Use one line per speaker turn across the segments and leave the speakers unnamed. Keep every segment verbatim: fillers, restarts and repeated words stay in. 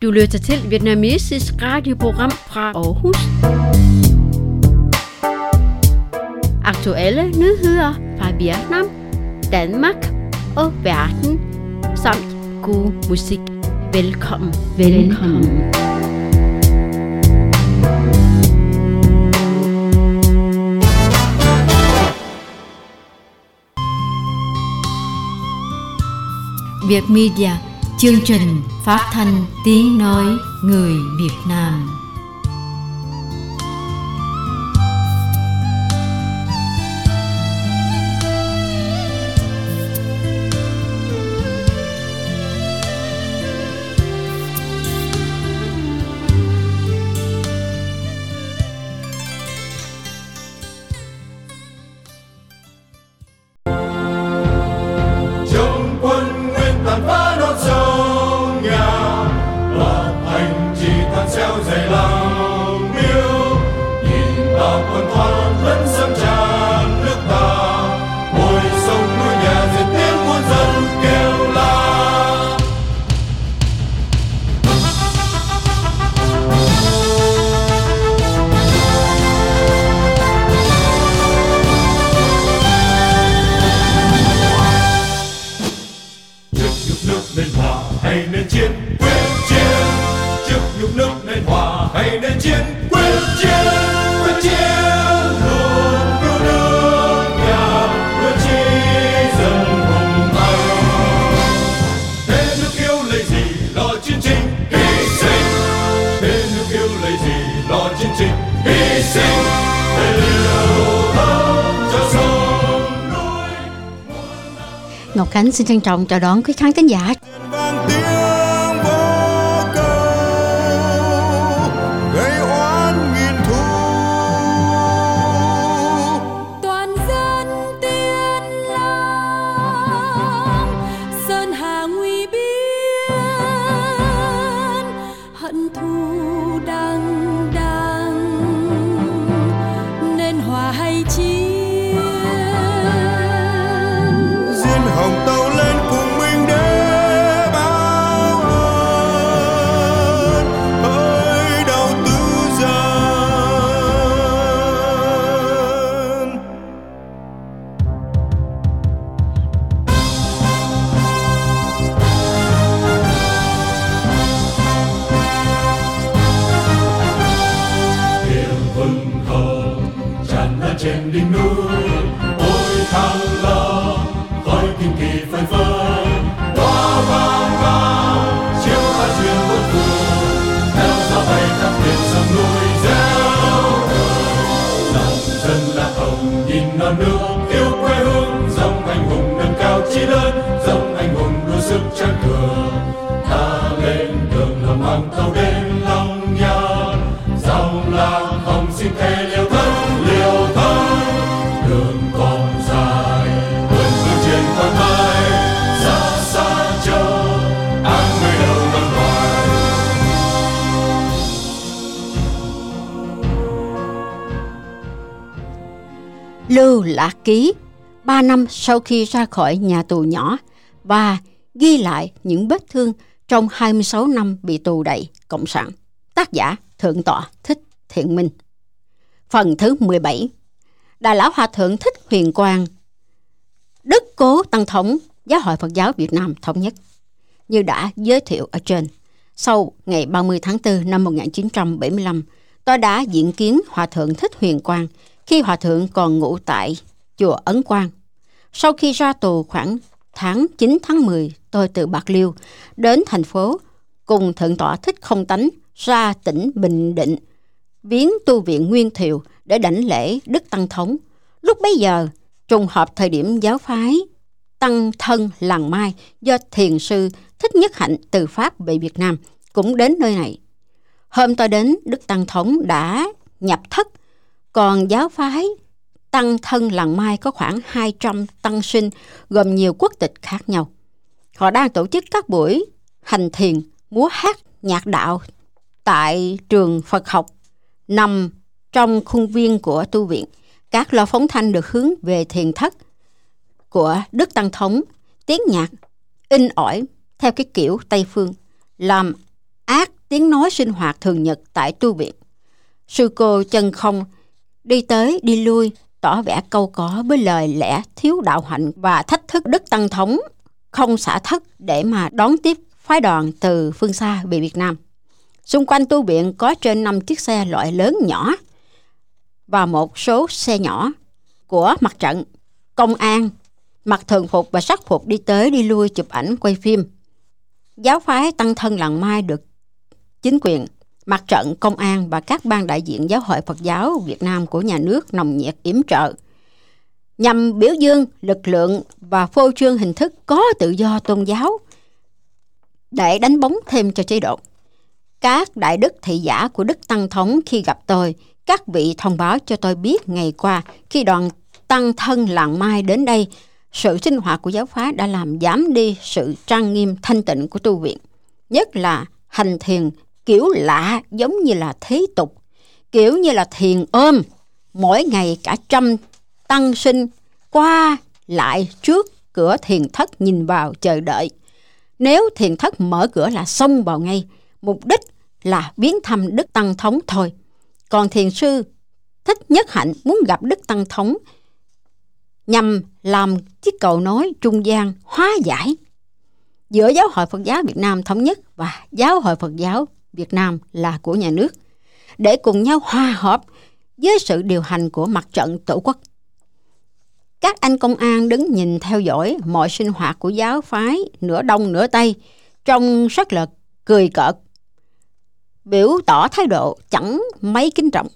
Du lytter til vietnamesisk radioprogram fra Aarhus. Aktuelle nyheder fra Vietnam, Danmark og verden, samt god musik. Velkommen, velkommen.
Việt Media, chương trình phát thanh tiếng nói người Việt Nam.
Ngọc Khánh xin trân trọng chào đón quý khán thính giả.
Trên đỉnh núi ôi thăng long khói kinh kỳ phơi phới hoa vàng vàng chiếu hoa duyên muôn phương theo gió bay khắp miền sông núi reo đời lòng dân là hồng nhìn non nước yêu quê hương dòng anh hùng nâng cao chí lớn dòng anh hùng đua sức tràn cường ta lên đường hầm mang tàu đến Long Nhan dòng làng hồng xin thề liều thân liều thân đường còn dài vườn phương trên khoan mai xa xa chờ an người đâu vẫn hoài.
Lưu Lạc Ký, ba năm sau khi ra khỏi nhà tù nhỏ và ghi lại những vết thương trong hai mươi sáu năm bị tù đày cộng sản. Tác giả Thượng tọa Thích Thiện Minh. Phần thứ mười bảy. Đại lão Hòa thượng Thích Huyền Quang, Đức Cố Tăng thống Giáo hội Phật giáo Việt Nam Thống nhất. Như đã giới thiệu ở trên, sau ngày ba mươi tháng tư năm một nghìn chín trăm bảy mươi lăm, tôi đã diện kiến Hòa thượng Thích Huyền Quang khi Hòa thượng còn ngụ tại chùa Ấn Quang. Sau khi ra tù khoảng tháng chín tháng mười, tôi từ Bạc Liêu đến thành phố cùng Thượng tọa Thích Không Tánh ra tỉnh Bình Định viếng tu viện Nguyên Thiệu để đảnh lễ Đức Tăng thống. Lúc bấy giờ, trùng hợp thời điểm giáo phái Tăng Thân Làng Mai do thiền sư Thích Nhất Hạnh từ Pháp về Việt Nam cũng đến nơi này. Hôm tôi đến, Đức Tăng thống đã nhập thất, còn giáo phái Tăng Thân Làng Mai có khoảng hai trăm tăng sinh gồm nhiều quốc tịch khác nhau. Họ đang tổ chức các buổi hành thiền, múa hát, nhạc đạo tại trường Phật học nằm trong khuôn viên của tu viện. Các loa phóng thanh được hướng về thiền thất của Đức Tăng thống, tiếng nhạc in ỏi theo cái kiểu Tây phương, làm át tiếng nói sinh hoạt thường nhật tại tu viện. Sư cô chân không đi tới đi lui, tỏ vẻ câu có với lời lẽ thiếu đạo hạnh và thách thức Đức Tăng Thống không xả thất để mà đón tiếp phái đoàn từ phương xa về Việt Nam. Xung quanh tu viện có trên năm chiếc xe loại lớn nhỏ và một số xe nhỏ của mặt trận, công an, mặc thường phục và sắc phục đi tới đi lui chụp ảnh quay phim. Giáo phái Tăng Thân Làng Mai được chính quyền, mặt trận, công an và các ban đại diện Giáo hội Phật giáo Việt Nam của nhà nước nồng nhiệt yểm trợ nhằm biểu dương lực lượng và phô trương hình thức có tự do tôn giáo để đánh bóng thêm cho chế độ. Các đại đức thị giả của Đức Tăng Thống khi gặp tôi, các vị thông báo cho tôi biết ngày qua khi đoàn Tăng Thân Làng Mai đến đây, sự sinh hoạt của giáo phái đã làm giảm đi sự trang nghiêm thanh tịnh của tu viện, nhất là hành thiền kiểu lạ giống như là thế tục, kiểu như là thiền ôm, mỗi ngày cả trăm tăng sinh qua lại trước cửa thiền thất nhìn vào chờ đợi. Nếu thiền thất mở cửa là xông vào ngay, mục đích là viếng thăm Đức Tăng Thống thôi. Còn thiền sư Thích Nhất Hạnh muốn gặp Đức Tăng Thống nhằm làm chiếc cầu nối trung gian hóa giải giữa Giáo hội Phật giáo Việt Nam Thống Nhất và Giáo hội Phật giáo Việt Nam là của nhà nước, để cùng nhau hòa hợp với sự điều hành của mặt trận Tổ quốc. Các anh công an đứng nhìn theo dõi mọi sinh hoạt của giáo phái nửa đông nửa tây, trông rất là cười cợt, biểu tỏ thái độ chẳng mấy kính trọng.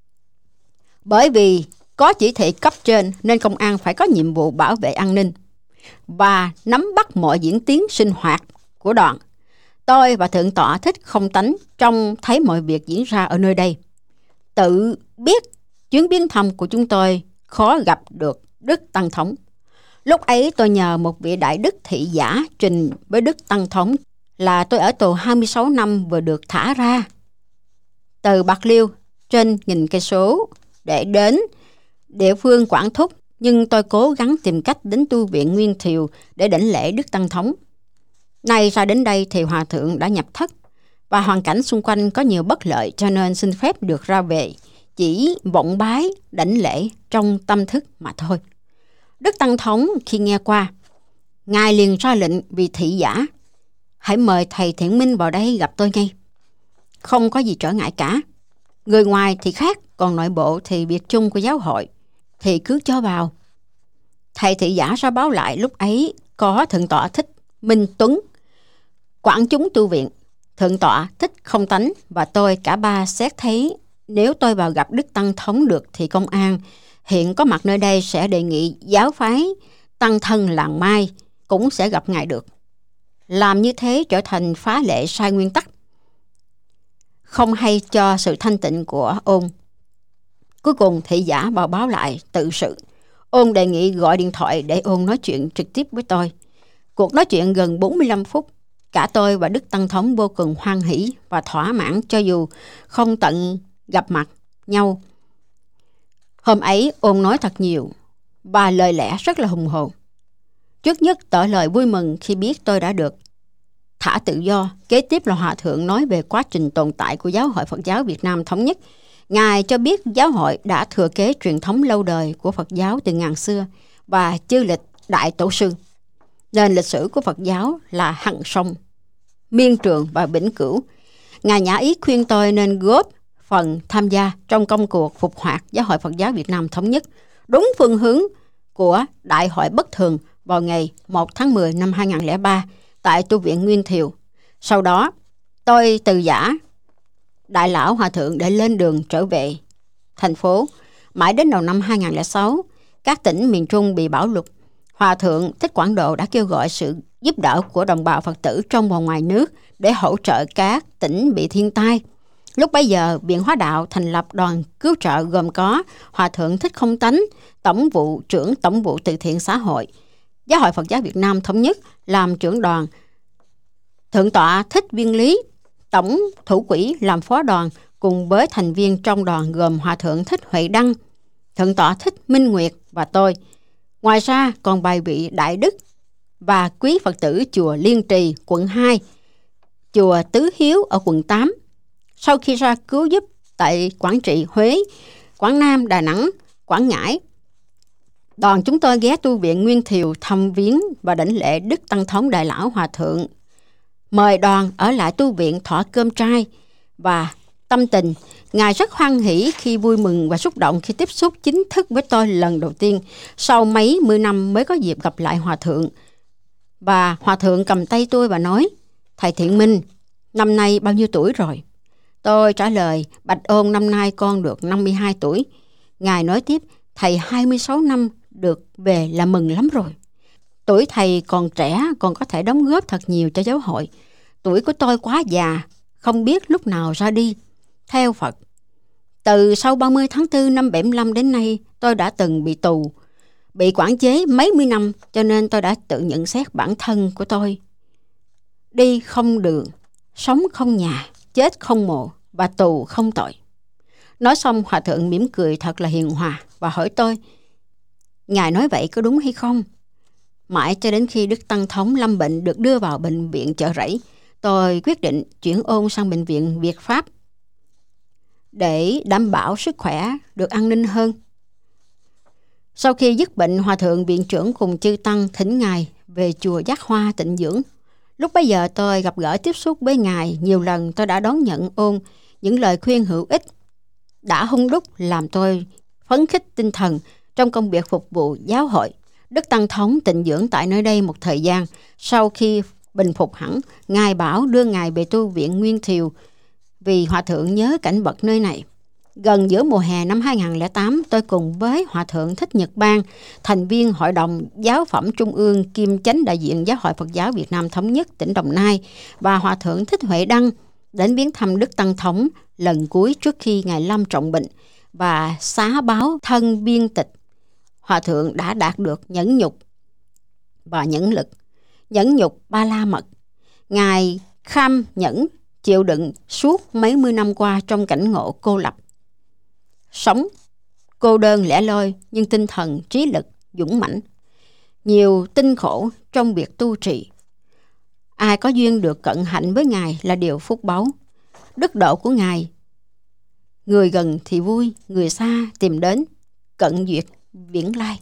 Bởi vì có chỉ thị cấp trên nên công an phải có nhiệm vụ bảo vệ an ninh và nắm bắt mọi diễn tiến sinh hoạt của đoàn. Tôi và Thượng tọa Thích Không Tánh trông thấy mọi việc diễn ra ở nơi đây. Tự biết chuyến viếng thăm của chúng tôi khó gặp được Đức Tăng Thống. Lúc ấy tôi nhờ một vị đại đức thị giả trình với Đức Tăng Thống là tôi ở tù hai mươi sáu năm vừa được thả ra từ Bạc Liêu trên nghìn cây số để đến địa phương Quảng Thúc, nhưng tôi cố gắng tìm cách đến tu viện Nguyên Thiều để đảnh lễ Đức Tăng Thống. Nay ra đến đây thì Hòa Thượng đã nhập thất và hoàn cảnh xung quanh có nhiều bất lợi, cho nên xin phép được ra về, chỉ vọng bái đảnh lễ trong tâm thức mà thôi. Đức Tăng Thống khi nghe qua, Ngài liền ra lệnh vì thị giả: hãy mời thầy Thiện Minh vào đây gặp tôi ngay. Không có gì trở ngại cả. Người ngoài thì khác, còn nội bộ thì việc chung của giáo hội thì cứ cho vào. Thầy thị giả ra báo lại lúc ấy có Thượng tọa Thích Minh Tuấn, quản chúng tu viện, Thượng tọa Thích Không Tánh và tôi, cả ba xét thấy nếu tôi vào gặp Đức Tăng Thống được thì công an hiện có mặt nơi đây sẽ đề nghị giáo phái Tăng Thân Làng Mai cũng sẽ gặp ngài được. Làm như thế trở thành phá lệ sai nguyên tắc, không hay cho sự thanh tịnh của ôn. Cuối cùng thị giả vào báo lại tự sự. Ôn đề nghị gọi điện thoại để ôn nói chuyện trực tiếp với tôi. Cuộc nói chuyện gần bốn mươi lăm phút. Cả tôi và Đức Tăng Thống vô cùng hoan hỷ và thỏa mãn cho dù không tận gặp mặt nhau. Hôm ấy ôn nói thật nhiều và lời lẽ rất là hùng hồn. Trước nhất tỏ lời vui mừng khi biết tôi đã được thả tự do. Kế tiếp là Hòa Thượng nói về quá trình tồn tại của Giáo hội Phật giáo Việt Nam Thống Nhất. Ngài cho biết giáo hội đã thừa kế truyền thống lâu đời của Phật giáo từ ngàn xưa và chư lịch đại tổ sư. Nên lịch sử của Phật giáo là hằng sông, miên trường và vĩnh cửu. Ngài nhã ý khuyên tôi nên góp phần tham gia trong công cuộc phục hoạt Giáo hội Phật giáo Việt Nam Thống Nhất đúng phương hướng của Đại hội Bất Thường vào ngày một tháng mười năm hai nghìn không trăm lẻ ba tại tu viện Nguyên Thiều. Sau đó, tôi từ giả Đại lão Hòa Thượng để lên đường trở về thành phố. Mãi đến đầu năm hai nghìn không trăm lẻ sáu, các tỉnh miền Trung bị bão lụt. Hòa Thượng Thích Quảng Độ đã kêu gọi sự giúp đỡ của đồng bào Phật tử trong và ngoài nước để hỗ trợ các tỉnh bị thiên tai. Lúc bấy giờ, Viện Hóa Đạo thành lập đoàn cứu trợ gồm có Hòa Thượng Thích Không Tánh, Tổng vụ trưởng Tổng vụ Từ thiện xã hội, Giáo hội Phật giáo Việt Nam Thống Nhất làm trưởng đoàn, Thượng tọa Thích Viên Lý, Tổng thủ quỹ làm phó đoàn, cùng với thành viên trong đoàn gồm Hòa Thượng Thích Huệ Đăng, Thượng tọa Thích Minh Nguyệt và tôi. Ngoài ra còn vài vị đại đức và quý Phật tử chùa Liên Trì, quận hai chùa Tứ Hiếu ở quận tám. Sau khi ra cứu giúp tại Quảng Trị, Huế, Quảng Nam, Đà Nẵng, Quảng Ngãi, đoàn chúng tôi ghé tu viện Nguyên Thiều thăm viếng và đảnh lễ Đức Tăng Thống Đại Lão Hòa Thượng. Mời đoàn ở lại tu viện thọ cơm trai và tâm tình. Ngài rất hoan hỷ khi vui mừng và xúc động khi tiếp xúc chính thức với tôi lần đầu tiên. Sau mấy mươi năm mới có dịp gặp lại Hòa Thượng. Và Hòa Thượng cầm tay tôi và nói: "Thầy Thiện Minh, năm nay bao nhiêu tuổi rồi?" Tôi trả lời: "Bạch ôn, năm nay con được năm mươi hai tuổi. Ngài nói tiếp: "Thầy hai mươi sáu năm được về là mừng lắm rồi. Tuổi thầy còn trẻ, còn có thể đóng góp thật nhiều cho giáo hội. Tuổi của tôi quá già, không biết lúc nào ra đi theo Phật. Từ sau ba mươi tháng tư năm bảy mươi lăm đến nay, tôi đã từng bị tù, bị quản chế mấy mươi năm, cho nên tôi đã tự nhận xét bản thân của tôi. Đi không đường, sống không nhà, chết không mồ và tù không tội." Nói xong, Hòa Thượng mỉm cười thật là hiền hòa và hỏi tôi: "Ngài nói vậy có đúng hay không?" Mãi cho đến khi Đức Tăng Thống lâm bệnh được đưa vào bệnh viện Chợ Rẫy, tôi quyết định chuyển ôn sang bệnh viện Việt Pháp để đảm bảo sức khỏe được an ninh hơn. Sau khi dứt bệnh, Hòa Thượng viện trưởng cùng chư Tăng thỉnh Ngài về chùa Giác Hoa tịnh dưỡng. Lúc bấy giờ tôi gặp gỡ tiếp xúc với Ngài nhiều lần. Tôi đã đón nhận ôn những lời khuyên hữu ích, đã hung đúc làm tôi phấn khích tinh thần trong công việc phục vụ giáo hội. Đức Tăng Thống tịnh dưỡng tại nơi đây một thời gian. Sau khi bình phục hẳn, Ngài bảo đưa Ngài về tu viện Nguyên Thiều vì Hòa Thượng nhớ cảnh vật nơi này. Gần giữa mùa hè năm hai nghìn không trăm lẻ tám, tôi cùng với Hòa Thượng Thích Nhật Bang, thành viên Hội đồng Giáo phẩm Trung ương kiêm chánh đại diện Giáo hội Phật giáo Việt Nam Thống nhất tỉnh Đồng Nai, và Hòa Thượng Thích Huệ Đăng đến viếng thăm Đức Tăng Thống lần cuối trước khi Ngài lâm trọng bệnh và xá báo thân biên tịch. Hòa Thượng đã đạt được nhẫn nhục và nhẫn lực. Nhẫn nhục ba la mật. Ngài kham nhẫn chịu đựng suốt mấy mươi năm qua trong cảnh ngộ cô lập. Sống cô đơn lẻ loi nhưng tinh thần trí lực dũng mãnh. Nhiều tinh khổ trong việc tu trì. Ai có duyên được cận hạnh với Ngài là điều phúc báu. Đức độ của Ngài, người gần thì vui, người xa tìm đến, cận duyệt viễn lai.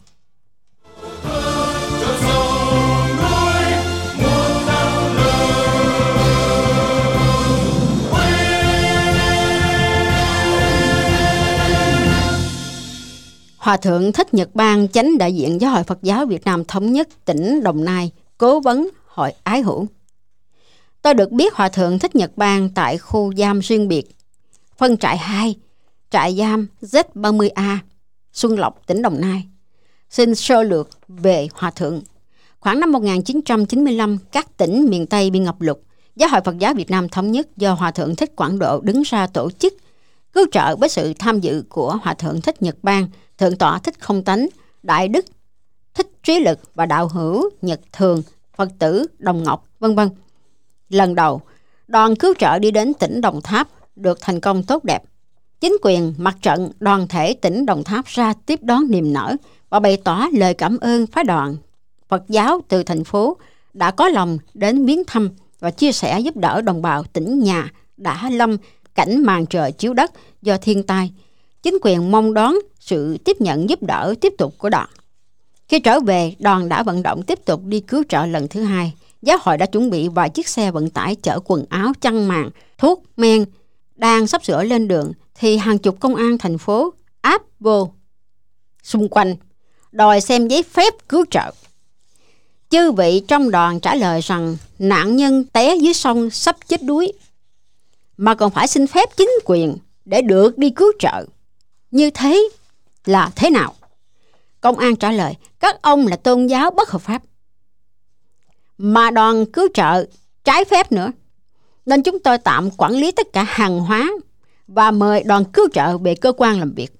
Hòa Thượng Thích Nhật Bang, chánh đại diện Giáo hội Phật giáo Việt Nam Thống nhất tỉnh Đồng Nai, cố vấn Hội Ái Hữu. Tôi được biết Hòa Thượng Thích Nhật Bang tại khu giam riêng biệt, phân trại hai, trại giam Z ba mươi A, Xuân Lộc, tỉnh Đồng Nai. Xin sơ lược về Hòa Thượng. Khoảng năm một nghìn chín trăm chín mươi lăm, các tỉnh miền Tây bị ngập lụt. Giáo hội Phật giáo Việt Nam Thống nhất do Hòa Thượng Thích Quảng Độ đứng ra tổ chức, cứu trợ với sự tham dự của Hòa Thượng Thích Nhật Bang, Thượng tọa Thích Không Tánh, Đại Đức Thích Trí Lực và Đạo hữu Nhật Thường, Phật tử Đồng Ngọc, vân vân. Lần đầu, đoàn cứu trợ đi đến tỉnh Đồng Tháp được thành công tốt đẹp. Chính quyền, mặt trận, đoàn thể tỉnh Đồng Tháp ra tiếp đón niềm nở và bày tỏ lời cảm ơn phái đoàn Phật giáo từ thành phố đã có lòng đến viếng thăm và chia sẻ giúp đỡ đồng bào tỉnh nhà đã lâm cảnh màn trời chiếu đất do thiên tai. Chính quyền mong đón sự tiếp nhận giúp đỡ tiếp tục của đoàn. Khi trở về, đoàn đã vận động tiếp tục đi cứu trợ lần thứ hai. Giáo hội đã chuẩn bị vài chiếc xe vận tải chở quần áo, chăn màn, thuốc, men. Đang sắp sửa lên đường thì hàng chục công an thành phố áp vô xung quanh, đòi xem giấy phép cứu trợ. Chư vị trong đoàn trả lời rằng nạn nhân té dưới sông sắp chết đuối, mà còn phải xin phép chính quyền để được đi cứu trợ. Như thế là thế nào? Công an trả lời, các ông là tôn giáo bất hợp pháp, mà đoàn cứu trợ trái phép nữa, nên chúng tôi tạm quản lý tất cả hàng hóa và mời đoàn cứu trợ về cơ quan làm việc.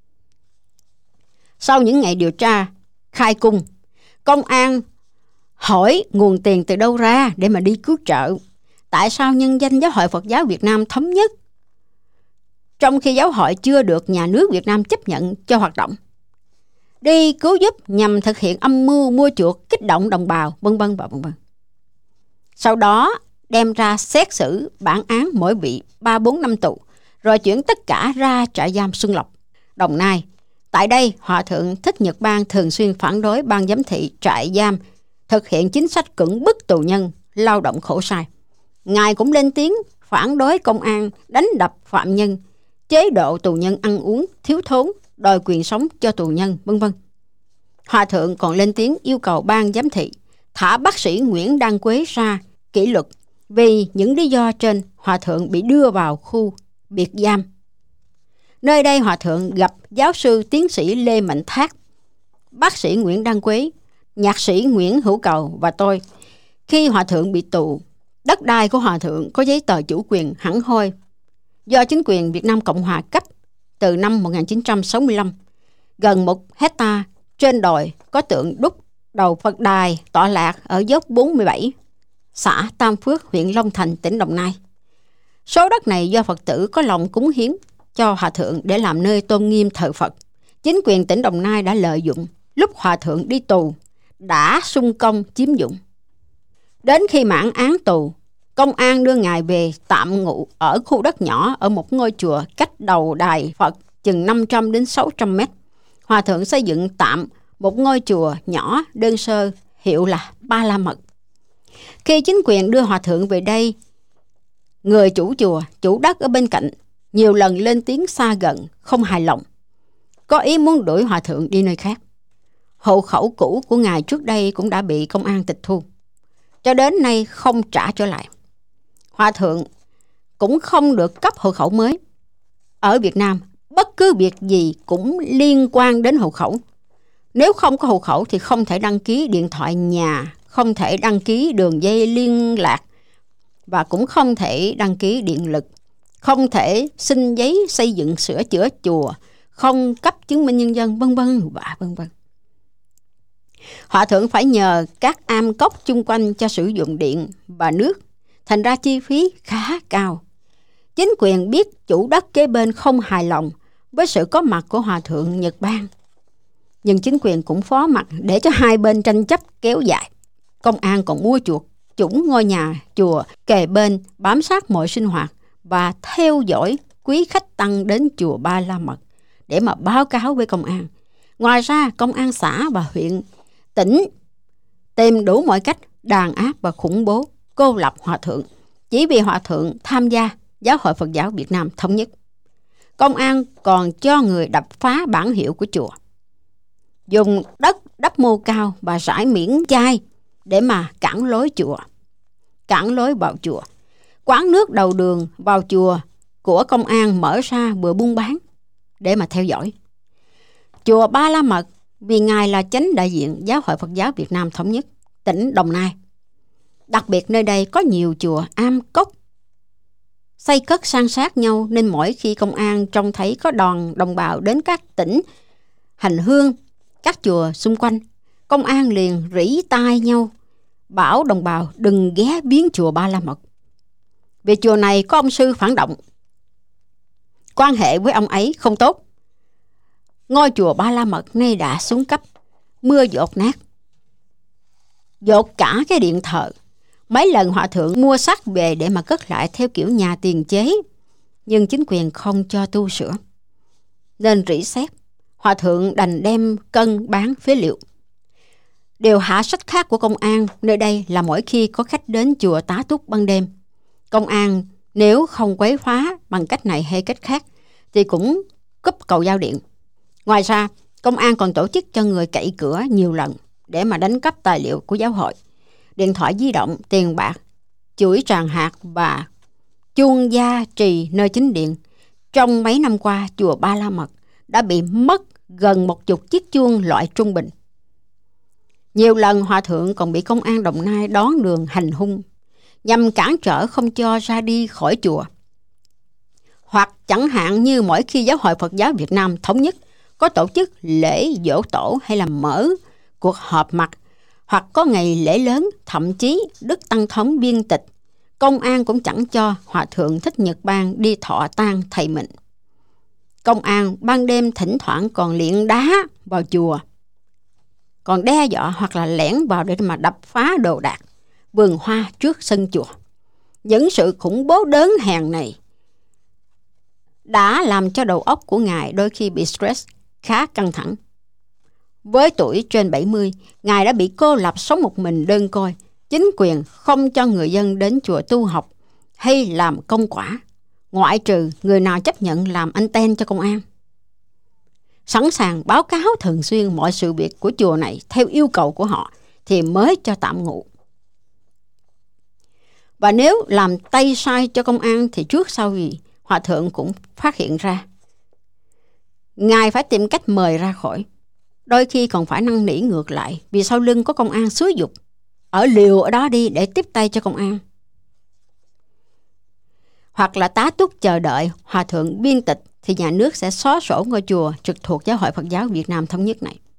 Sau những ngày điều tra, khai cung, công an hỏi nguồn tiền từ đâu ra để mà đi cứu trợ. Tại sao nhân danh Giáo hội Phật giáo Việt Nam Thống nhất, trong khi giáo hội chưa được nhà nước Việt Nam chấp nhận cho hoạt động, đi cứu giúp nhằm thực hiện âm mưu mua chuộc, kích động đồng bào, vân vân và vân vân. Sau đó, đem ra xét xử bản án mỗi bị ba bốn năm tù, rồi chuyển tất cả ra trại giam Xuân Lộc, Đồng Nai. Tại đây, Hòa thượng Thích Nhật Bang thường xuyên phản đối ban giám thị trại giam thực hiện chính sách cưỡng bức tù nhân lao động khổ sai. Ngài cũng lên tiếng phản đối công an đánh đập phạm nhân, chế độ tù nhân ăn uống thiếu thốn, đòi quyền sống cho tù nhân, vân vân. Hòa thượng còn lên tiếng yêu cầu ban giám thị thả bác sĩ Nguyễn Đăng Quế ra kỷ luật. Vì những lý do trên, Hòa thượng bị đưa vào khu biệt giam. Nơi đây Hòa thượng gặp giáo sư tiến sĩ Lê Mạnh Thác, bác sĩ Nguyễn Đăng Quế, nhạc sĩ Nguyễn Hữu Cầu và tôi. Khi Hòa thượng bị tù, đất đai của Hòa thượng có giấy tờ chủ quyền hẳn hoi do chính quyền Việt Nam Cộng Hòa cấp từ năm một nghìn chín trăm sáu mươi lăm. Gần một hecta trên đồi có tượng đúc đầu Phật đài tọa lạc ở dốc bốn mươi bảy, xã Tam Phước, huyện Long Thành, tỉnh Đồng Nai. Số đất này do Phật tử có lòng cúng hiến cho Hòa thượng để làm nơi tôn nghiêm thờ Phật. Chính quyền tỉnh Đồng Nai đã lợi dụng lúc Hòa thượng đi tù, đã xung công chiếm dụng. Đến khi mãn án tù, công an đưa ngài về tạm ngụ ở khu đất nhỏ ở một ngôi chùa cách đầu đài Phật chừng năm trăm đến sáu trăm mét. Hòa thượng xây dựng tạm một ngôi chùa nhỏ đơn sơ hiệu là Ba La Mật. Khi chính quyền đưa Hòa thượng về đây, người chủ chùa, chủ đất ở bên cạnh nhiều lần lên tiếng xa gần, không hài lòng, có ý muốn đuổi Hòa thượng đi nơi khác. Hộ khẩu cũ của ngài trước đây cũng đã bị công an tịch thu, cho đến nay không trả trở lại. Hòa thượng cũng không được cấp hộ khẩu mới. Ở Việt Nam, bất cứ việc gì cũng liên quan đến hộ khẩu. Nếu không có hộ khẩu thì không thể đăng ký điện thoại nhà, không thể đăng ký đường dây liên lạc và cũng không thể đăng ký điện lực, không thể xin giấy xây dựng sửa chữa chùa, không cấp chứng minh nhân dân, vân vân và vân vân. Hòa thượng phải nhờ các am cốc chung quanh cho sử dụng điện và nước, thành ra chi phí khá cao. Chính quyền biết chủ đất kế bên không hài lòng với sự có mặt của Hòa thượng Nhật Bang, nhưng chính quyền cũng phó mặc để cho hai bên tranh chấp kéo dài. Công an còn mua chuộc chủng ngôi nhà chùa kề bên, bám sát mọi sinh hoạt và theo dõi quý khách tăng đến chùa Ba La Mật để mà báo cáo với công an. Ngoài ra, công an xã và huyện, tỉnh tìm đủ mọi cách đàn áp và khủng bố, cô lập Hòa thượng chỉ vì Hòa thượng tham gia Giáo hội Phật giáo Việt Nam Thống nhất. Công an còn cho người đập phá bản hiệu của chùa, dùng đất đắp mô cao và rải miễn chai để mà cản lối chùa, cản lối vào chùa. Quán nước đầu đường vào chùa của công an mở ra vừa buôn bán để mà theo dõi. Chùa Ba La Mật vì ngài là chánh đại diện Giáo hội Phật giáo Việt Nam Thống nhất, tỉnh Đồng Nai. Đặc biệt nơi đây có nhiều chùa am cốc xây cất san sát nhau, nên mỗi khi công an trông thấy có đoàn đồng bào đến các tỉnh hành hương các chùa xung quanh, công an liền rỉ tai nhau bảo đồng bào đừng ghé viếng chùa Ba La Mật, vì chùa này có ông sư phản động, quan hệ với ông ấy không tốt. Ngôi chùa Ba La Mật nay đã xuống cấp, mưa dột nát, dột cả cái điện thờ. Mấy lần Hòa thượng mua sắt về để mà cất lại theo kiểu nhà tiền chế, nhưng chính quyền không cho tu sửa, nên rỉ sét. Hòa thượng đành đem cân bán phế liệu. Điều hạ sách khác của công an nơi đây là mỗi khi có khách đến chùa tá túc ban đêm, công an nếu không quấy phá bằng cách này hay cách khác thì cũng cúp cầu giao điện. Ngoài ra, công an còn tổ chức cho người cậy cửa nhiều lần để mà đánh cắp tài liệu của giáo hội, điện thoại di động, tiền bạc, chuỗi tràng hạt và chuông gia trì nơi chính điện. Trong mấy năm qua, chùa Ba La Mật đã bị mất gần một chục chiếc chuông loại trung bình. Nhiều lần Hòa thượng còn bị công an Đồng Nai đón đường hành hung nhằm cản trở không cho ra đi khỏi chùa. Hoặc chẳng hạn như mỗi khi Giáo hội Phật giáo Việt Nam Thống nhất có tổ chức lễ giỗ tổ hay là mở cuộc họp mặt, hoặc có ngày lễ lớn, thậm chí Đức Tăng Thống biên tịch, công an cũng chẳng cho Hòa thượng Thích Nhật Bang đi thọ tang thầy mình. Công an ban đêm thỉnh thoảng còn liệng đá vào chùa, còn đe dọa hoặc là lẻn vào để mà đập phá đồ đạc, vườn hoa trước sân chùa. Những sự khủng bố đớn hèn này đã làm cho đầu óc của Ngài đôi khi bị stress khá căng thẳng. Với tuổi trên bảy mươi, Ngài đã bị cô lập sống một mình đơn côi. Chính quyền không cho người dân đến chùa tu học hay làm công quả, ngoại trừ người nào chấp nhận làm anten cho công an. Sẵn sàng báo cáo thường xuyên mọi sự việc của chùa này theo yêu cầu của họ thì mới cho tạm ngụ. Và nếu làm tay sai cho công an thì trước sau gì Hòa thượng cũng phát hiện ra. Ngài phải tìm cách mời ra khỏi. Đôi khi còn phải năn nỉ ngược lại vì sau lưng có công an xúi giục. Ở liều ở đó đi để tiếp tay cho công an. Hoặc là tá túc chờ đợi Hòa thượng biên tịch thì nhà nước sẽ xóa sổ ngôi chùa trực thuộc Giáo hội Phật giáo Việt Nam Thống nhất này.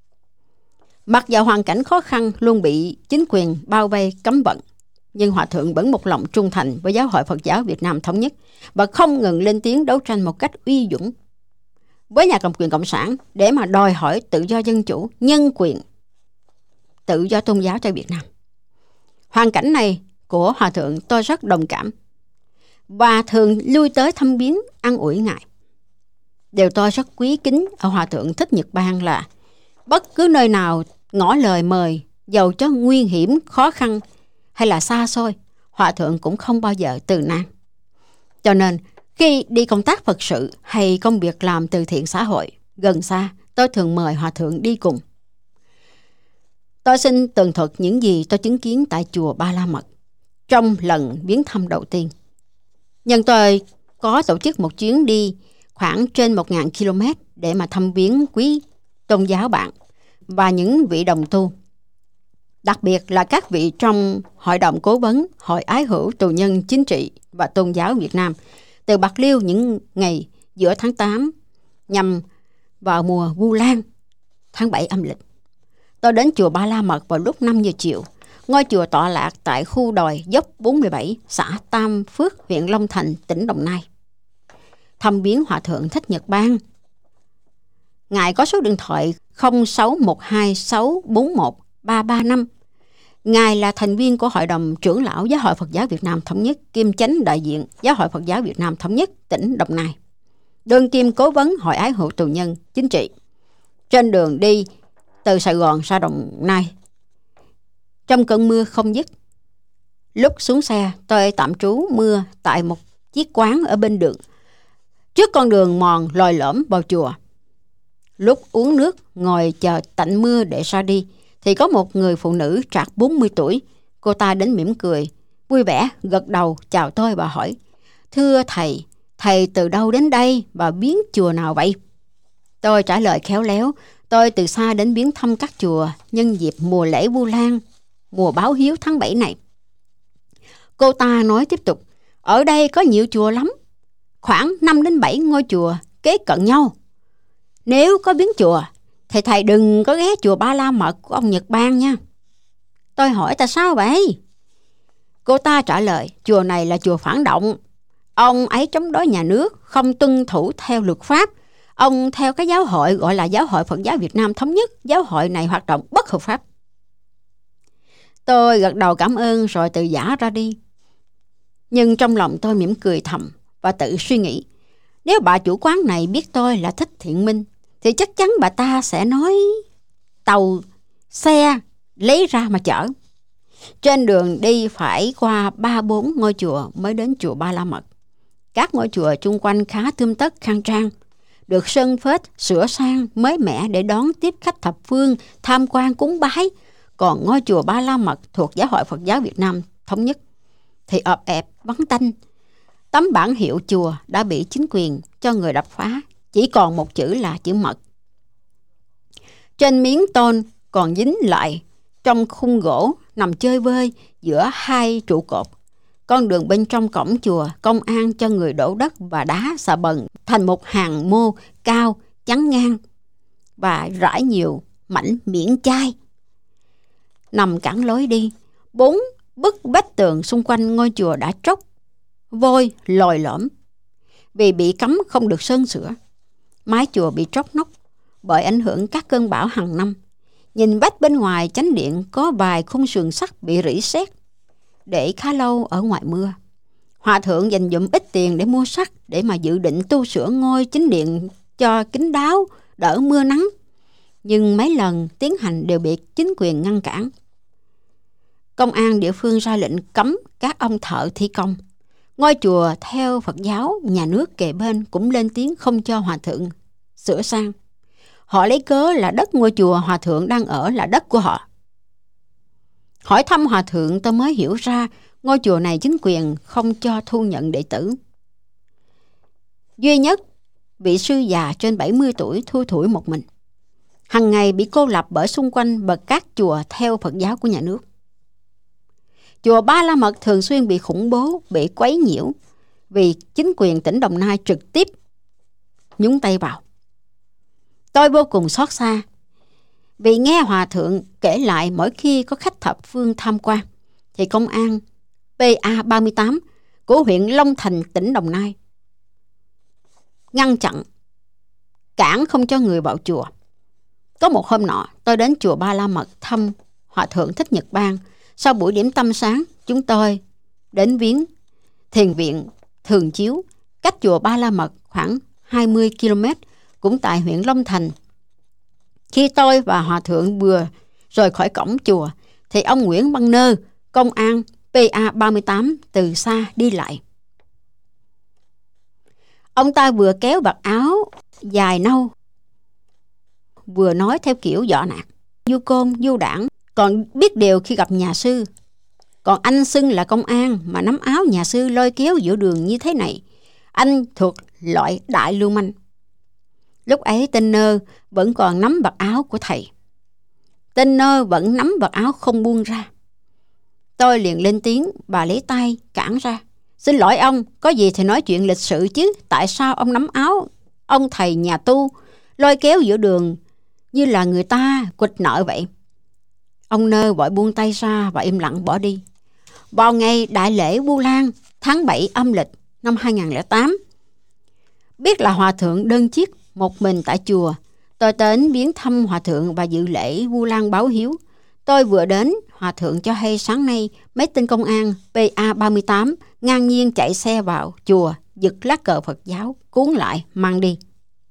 Mặc dầu hoàn cảnh khó khăn luôn bị chính quyền bao vây cấm vận, nhưng Hòa thượng vẫn một lòng trung thành với Giáo hội Phật giáo Việt Nam Thống nhất và không ngừng lên tiếng đấu tranh một cách uy dũng với nhà cầm quyền cộng sản để mà đòi hỏi tự do dân chủ, nhân quyền, tự do tôn giáo cho Việt Nam. Hoàn cảnh này của Hòa thượng tôi rất đồng cảm và thường lui tới thăm viếng an ủi Ngài. Điều tôi rất quý kính ở Hòa thượng Thích Nhật Bang là bất cứ nơi nào ngỏ lời mời, dầu cho nguy hiểm, khó khăn hay là xa xôi, Hòa thượng cũng không bao giờ từ nan. Cho nên khi đi công tác Phật sự hay công việc làm từ thiện xã hội gần xa, tôi thường mời Hòa thượng đi cùng. Tôi xin tường thuật những gì tôi chứng kiến tại chùa Ba La Mật trong lần viếng thăm đầu tiên. Nhưng tôi có tổ chức một chuyến đi khoảng trên một nghìn ki lô mét để mà thăm viếng quý tôn giáo bạn và những vị đồng tu. Đặc biệt là các vị trong Hội đồng Cố vấn Hội Ái Hữu Tù nhân Chính trị và Tôn giáo Việt Nam từ Bạc Liêu những ngày giữa tháng tám nhằm vào mùa Vu Lan tháng bảy âm lịch. Tôi đến chùa Ba La Mật vào lúc năm giờ chiều. Ngôi chùa tọa lạc tại khu đồi dốc bốn mươi bảy, xã Tam Phước, huyện Long Thành, tỉnh Đồng Nai. Thăm viếng Hòa thượng Thích Nhật Bang. Ngài có số điện thoại không sáu một hai sáu bốn một ba ba năm. Ngài là thành viên của Hội đồng trưởng lão Giáo hội Phật giáo Việt Nam Thống nhất, kiêm chánh đại diện Giáo hội Phật giáo Việt Nam Thống nhất, tỉnh Đồng Nai. Đương kim cố vấn Hội Ái Hữu Tù nhân Chính trị. Trên đường đi từ Sài Gòn ra Đồng Nai, trong cơn mưa không dứt. Lúc xuống xe, tôi tạm trú mưa tại một chiếc quán ở bên đường, trước con đường mòn lồi lõm vào chùa. Lúc uống nước, ngồi chờ tạnh mưa để ra đi, thì có một người phụ nữ trạc bốn mươi tuổi. Cô ta đến mỉm cười, vui vẻ, gật đầu chào tôi và hỏi: "Thưa thầy, thầy từ đâu đến đây và viếng chùa nào vậy?" Tôi trả lời khéo léo: "Tôi từ xa đến viếng thăm các chùa nhân dịp mùa lễ Vu Lan, mùa báo hiếu tháng bảy này." Cô ta nói tiếp tục: "Ở đây có nhiều chùa lắm, khoảng năm đến bảy ngôi chùa kế cận nhau. Nếu có viếng chùa thì thầy đừng có ghé chùa Ba La Mật của ông Nhật Bang nha." Tôi hỏi: "Tại sao vậy?" Cô ta trả lời: "Chùa này là chùa phản động. Ông ấy chống đối nhà nước, không tuân thủ theo luật pháp. Ông theo cái giáo hội gọi là Giáo hội Phật giáo Việt Nam Thống nhất. Giáo hội này hoạt động bất hợp pháp." Tôi gật đầu cảm ơn rồi từ giã ra đi. Nhưng trong lòng tôi mỉm cười thầm và tự suy nghĩ, nếu bà chủ quán này biết tôi là Thích Thiện Minh thì chắc chắn bà ta sẽ nói tàu xe lấy ra mà chở. Trên đường đi phải qua ba bốn ngôi chùa mới đến chùa Ba La Mật. Các ngôi chùa chung quanh khá tươm tất khang trang, được sơn phết, sửa sang, mới mẻ để đón tiếp khách thập phương tham quan cúng bái. Còn ngôi chùa Ba La Mật thuộc Giáo hội Phật giáo Việt Nam Thống nhất thì ọp ẹp, vắng tanh. Tấm bản hiệu chùa đã bị chính quyền cho người đập phá, chỉ còn một chữ là chữ Mật. Trên miếng tôn còn dính lại trong khung gỗ nằm chơi vơi giữa hai trụ cột. Con đường bên trong cổng chùa công an cho người đổ đất và đá xà bần thành một hàng mô cao chắn ngang và rải nhiều mảnh miễn chai nằm cản lối đi. Bốn bức vách tường xung quanh ngôi chùa đã tróc vôi lồi lõm vì bị cấm không được sơn sửa. Mái chùa bị tróc nóc bởi ảnh hưởng các cơn bão hàng năm. Nhìn vách bên ngoài chánh điện có vài khung sườn sắt bị rỉ sét. để khá lâu ở ngoài mưa. Hòa thượng dành dụm ít tiền để mua sắt để mà dự định tu sửa ngôi chính điện cho kín đáo, đỡ mưa nắng. Nhưng mấy lần tiến hành đều bị chính quyền ngăn cản. Công an địa phương ra lệnh cấm các ông thợ thi công. Ngôi chùa theo Phật giáo nhà nước kề bên cũng lên tiếng không cho hòa thượng sửa sang. Họ lấy cớ là đất ngôi chùa hòa thượng đang ở là đất của họ. Hỏi thăm hòa thượng, tôi mới hiểu ra ngôi chùa này chính quyền không cho thu nhận đệ tử. Duy nhất vị sư già trên bảy mươi tuổi thui thủi một mình, hằng ngày bị cô lập bởi xung quanh bậc các chùa theo Phật giáo của nhà nước. Chùa Ba La Mật thường xuyên bị khủng bố, bị quấy nhiễu vì chính quyền tỉnh Đồng Nai trực tiếp nhúng tay vào. Tôi vô cùng xót xa vì nghe hòa thượng kể lại mỗi khi có khách thập phương tham quan thì công an P A ba mươi tám của huyện Long Thành, tỉnh Đồng Nai ngăn chặn, cản không cho người vào chùa. Có một hôm nọ, tôi đến chùa Ba La Mật thăm hòa thượng Thích Nhật Bang. Sau buổi điểm tâm sáng, chúng tôi đến viếng thiền viện Thường Chiếu, cách chùa Ba La Mật khoảng hai mươi ki lô mét, cũng tại huyện Long Thành. Khi tôi và hòa thượng vừa rời khỏi cổng chùa, thì ông Nguyễn Văn Nơ, công an P A ba mươi tám từ xa đi lại. Ông ta vừa kéo vạt áo dài nâu, vừa nói theo kiểu dọ nạt, du côn, du đảng, còn biết điều khi gặp nhà sư. Còn anh xưng là công an mà nắm áo nhà sư lôi kéo giữa đường như thế này, anh thuộc loại đại lưu manh. Lúc ấy tên Nơ vẫn còn nắm vạt áo của thầy. Tên Nơ vẫn nắm vạt áo không buông ra. Tôi liền lên tiếng, bà lấy tay cản ra. Xin lỗi ông, có gì thì nói chuyện lịch sự chứ. Tại sao ông nắm áo ông thầy nhà tu lôi kéo giữa đường như là người ta quỵt nợ vậy? Ông Nơ vội buông tay ra và im lặng bỏ đi. Vào ngày đại lễ Vu Lan tháng bảy âm lịch năm hai không không tám, biết là hòa thượng đơn chiếc một mình tại chùa, tôi đến viếng thăm hòa thượng và dự lễ Vu Lan báo hiếu. Tôi vừa đến, hòa thượng cho hay sáng nay mấy tên công an P A ba mươi tám ngang nhiên chạy xe vào chùa, giật lá cờ Phật giáo, cuốn lại mang đi.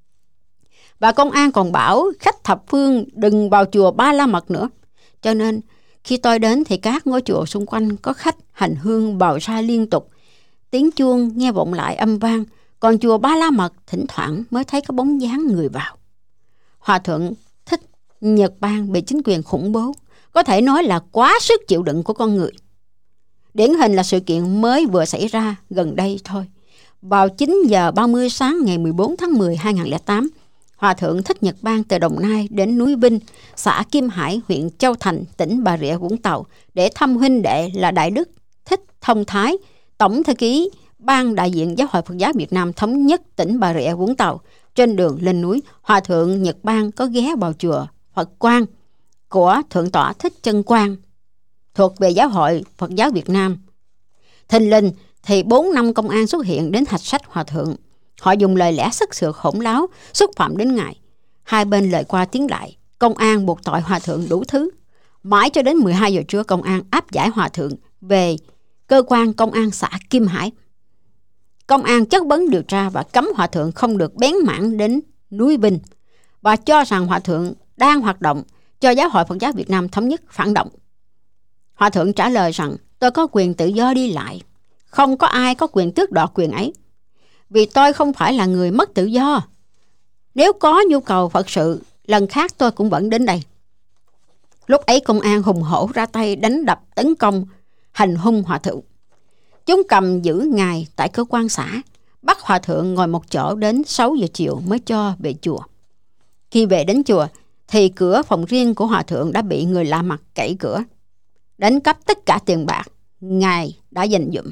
Và công an còn bảo khách thập phương đừng vào chùa Ba La Mật nữa. Cho nên khi tôi đến thì các ngôi chùa xung quanh có khách hành hương vào ra liên tục, tiếng chuông nghe vọng lại âm vang. Còn chùa Ba La Mật thỉnh thoảng mới thấy có bóng dáng người vào. Hòa thượng Thích Nhật Bang bị chính quyền khủng bố, có thể nói là quá sức chịu đựng của con người. Điển hình là sự kiện mới vừa xảy ra gần đây thôi. Vào chín giờ ba mươi sáng ngày mười bốn tháng mười hai nghìn không trăm lẻ tám, hòa thượng Thích Nhật Bang từ Đồng Nai đến núi Vinh, xã Kim Hải, huyện Châu Thành, tỉnh Bà Rịa Vũng Tàu để thăm huynh đệ là Đại Đức Thích Thông Thái, tổng thư ký Ban đại diện Giáo hội Phật giáo Việt Nam thống nhất tỉnh Bà Rịa Vũng Tàu. Trên đường lên núi, hòa thượng Nhật Bang có ghé vào chùa Phật Quang của Thượng tọa Thích Chân Quang thuộc về Giáo hội Phật giáo Việt Nam. Thình lình thì bốn năm công an xuất hiện đến hạch sách hòa thượng. Họ dùng lời lẽ sức sược hỗn láo, xúc phạm đến ngài. Hai bên lời qua tiếng lại, công an buộc tội hòa thượng đủ thứ. Mãi cho đến mười hai giờ trưa, công an áp giải hòa thượng về cơ quan công an xã Kim Hải. Công an chất vấn điều tra và cấm hòa thượng không được bén mảng đến núi Vinh, và cho rằng hòa thượng đang hoạt động cho Giáo hội Phật giáo Việt Nam thống nhất phản động. Hòa thượng trả lời rằng tôi có quyền tự do đi lại, không có ai có quyền tước đoạt quyền ấy, vì tôi không phải là người mất tự do. Nếu có nhu cầu Phật sự, lần khác tôi cũng vẫn đến đây. Lúc ấy công an hùng hổ ra tay đánh đập tấn công hành hung hòa thượng. Chúng cầm giữ ngài tại cơ quan xã, bắt hòa thượng ngồi một chỗ đến sáu giờ chiều mới cho về chùa. Khi về đến chùa thì cửa phòng riêng của hòa thượng đã bị người lạ mặt cậy cửa, đánh cắp tất cả tiền bạc ngài đã dành dụm.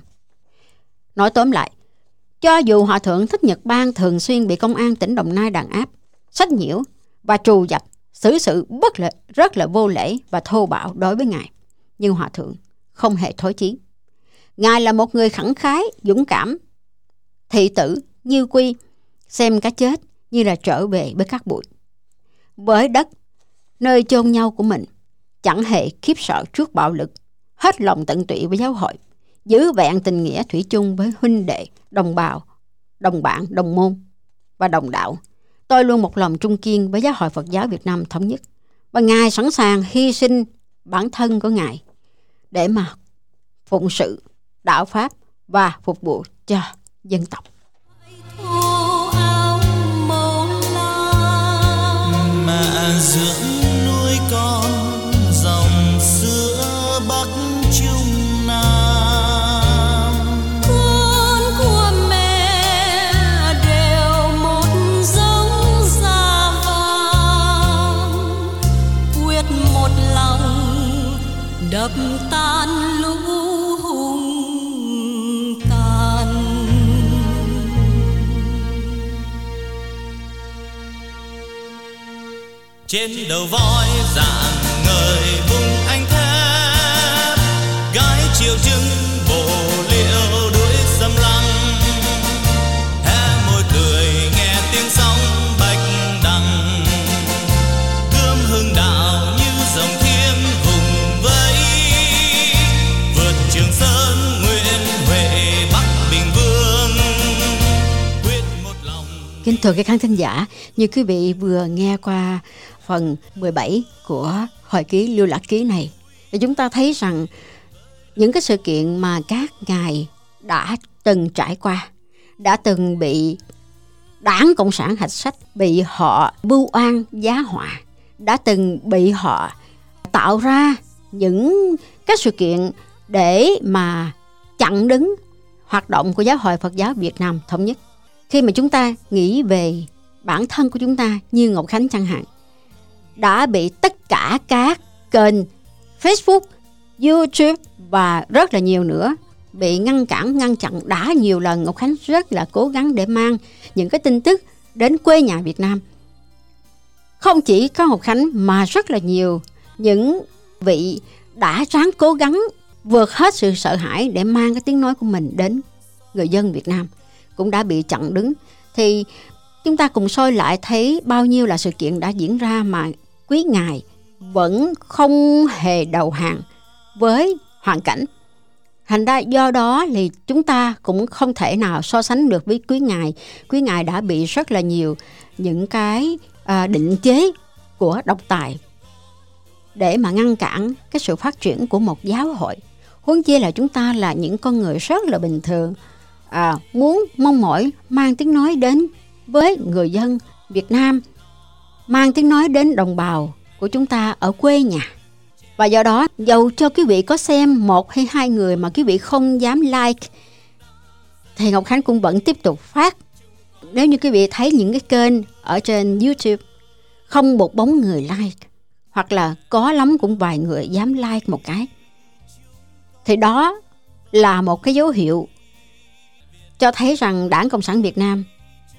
Nói tóm lại, cho dù hòa thượng Thích Nhật Bang thường xuyên bị công an tỉnh Đồng Nai đàn áp, sách nhiễu và trù dập, xử sự bất lệ, rất là vô lễ và thô bạo đối với ngài, nhưng hòa thượng không hề thối chí. Ngài là một người khẳng khái, dũng cảm, thị tử, như quy, xem cái chết như là trở về với các bụi. Với đất, nơi chôn nhau của mình, chẳng hề khiếp sợ trước bạo lực hết lòng tận tụy với giáo hội, giữ vẹn tình nghĩa thủy chung với huynh đệ, đồng bào, đồng bạn, đồng môn và đồng đạo. Tôi luôn một lòng trung kiên với Giáo hội Phật giáo Việt Nam Thống nhất, và Ngài sẵn sàng hy sinh bản thân của Ngài để mà phụng sự đạo Pháp và phục vụ cho dân tộc.
Mẹ dưỡng nuôi con dòng sữa Bắc Trung Nam,
con của mẹ đều một giống da vàng, quyết một lòng đập tan lũ hung tàn.
Trên đầu voi rạng ngời vùng anh thép, gái chiều trưng bồ liệu đuổi xâm lăng, hé môi cười nghe tiếng sóng bạch đằng, gươm hưng đạo như dòng thiên vùng vẫy, vượt Trường Sơn Nguyễn Huệ Bắc Bình Vương, quyết một lòng.
Kính thưa các khán thính giả, như quý vị vừa nghe qua phần mười bảy của hồi ký Lưu Lạc Ký này, thì chúng ta thấy rằng những cái sự kiện mà các ngài đã từng trải qua, đã từng bị Đảng Cộng sản hạch sách, bị họ bưu oan giá họa, đã từng bị họ tạo ra những các sự kiện để mà chặn đứng hoạt động của Giáo hội Phật giáo Việt Nam Thống nhất. Khi mà chúng ta nghĩ về bản thân của chúng ta như Ngọc Khánh chẳng hạn, đã bị tất cả các kênh Facebook, YouTube và rất là nhiều nữa bị ngăn cản, ngăn chặn đã nhiều lần. Ngọc Khánh rất là cố gắng để mang những cái tin tức đến quê nhà Việt Nam. Không chỉ có Ngọc Khánh mà rất là nhiều những vị đã ráng cố gắng vượt hết sự sợ hãi để mang cái tiếng nói của mình đến người dân Việt Nam cũng đã bị chặn đứng. Thì chúng ta cùng soi lại thấy bao nhiêu là sự kiện đã diễn ra mà quý ngài vẫn không hề đầu hàng với hoàn cảnh. Thành ra do đó thì chúng ta cũng không thể nào so sánh được với quý ngài. Quý ngài đã bị rất là nhiều những cái à, định chế của độc tài để mà ngăn cản cái sự phát triển của một giáo hội. Huống chi là chúng ta là những con người rất là bình thường, à, muốn mong mỏi mang tiếng nói đến với người dân Việt Nam, mang tiếng nói đến đồng bào của chúng ta ở quê nhà. Và do đó, dầu cho quý vị có xem một hay hai người mà quý vị không dám like, thì Ngọc Khánh cũng vẫn tiếp tục phát. Nếu như quý vị thấy những cái kênh ở trên YouTube không một bóng người like, hoặc là có lắm cũng vài người dám like một cái, thì đó là một cái dấu hiệu cho thấy rằng Đảng Cộng sản Việt Nam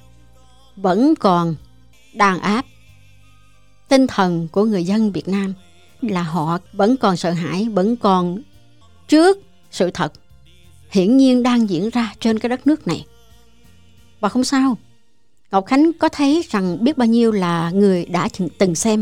vẫn còn đàn áp tinh thần của người dân Việt Nam, là họ vẫn còn sợ hãi, vẫn còn trước sự thật hiển nhiên đang diễn ra trên cái đất nước này. Và không sao, Ngọc Khánh có thấy rằng biết bao nhiêu là người đã từng xem,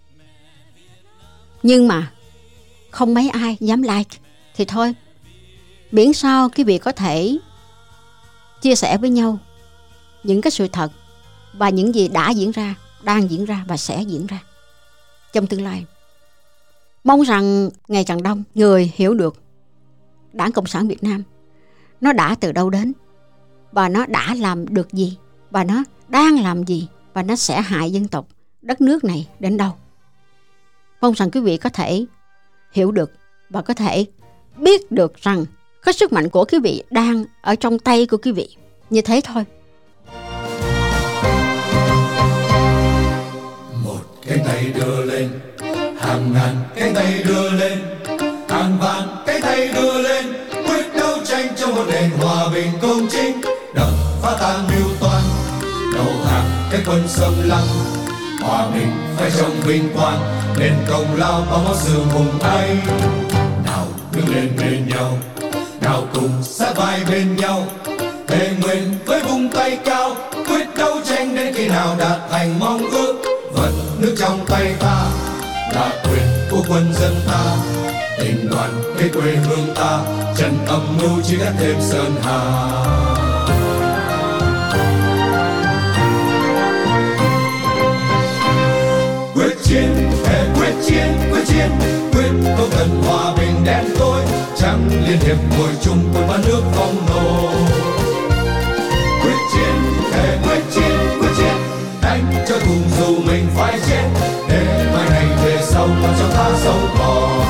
nhưng mà không mấy ai dám like. Thì thôi, miễn sao quý vị có thể chia sẻ với nhau những cái sự thật và những gì đã diễn ra, đang diễn ra và sẽ diễn ra trong tương lai. Mong rằng ngày càng đông người hiểu được Đảng Cộng sản Việt Nam nó đã từ đâu đến, và nó đã làm được gì, và nó đang làm gì, và nó sẽ hại dân tộc đất nước này đến đâu. Mong rằng quý vị có thể hiểu được và có thể biết được rằng cái sức mạnh của quý vị đang ở trong tay của quý vị. Như thế thôi.
Một cánh tay đưa lên, hàng ngàn cánh tay đưa lên, hàng vạn cánh tay đưa lên, quyết đấu tranh cho một nền hòa bình công chính, đập phá tan mưu toan, đầu hàng cái quân xâm lăng. Hòa bình phải trong vinh quang, nên công lao bao máu xương hùng ấy. Nào đứng lên bên nhau, nào cùng sát vai bên nhau, thề nguyện với vùng tay cao, quyết đấu tranh đến khi nào đạt thành mong ước. Vật nước trong tay ta là quyền của quân dân ta, tình đoàn kết quê hương ta, trận âm mưu chia cắt thêm sơn hà. Quyết chiến, thề quyết chiến, quyết chiến, quyết không cần hòa bình đen tối, trắng liên hiệp ngồi chung quân ba nước phong nô. Quyết chiến, thề quyết chiến, quyết chiến, đánh cho thù dù mình phải chết, để mai này về sau còn cho ta sâu bò.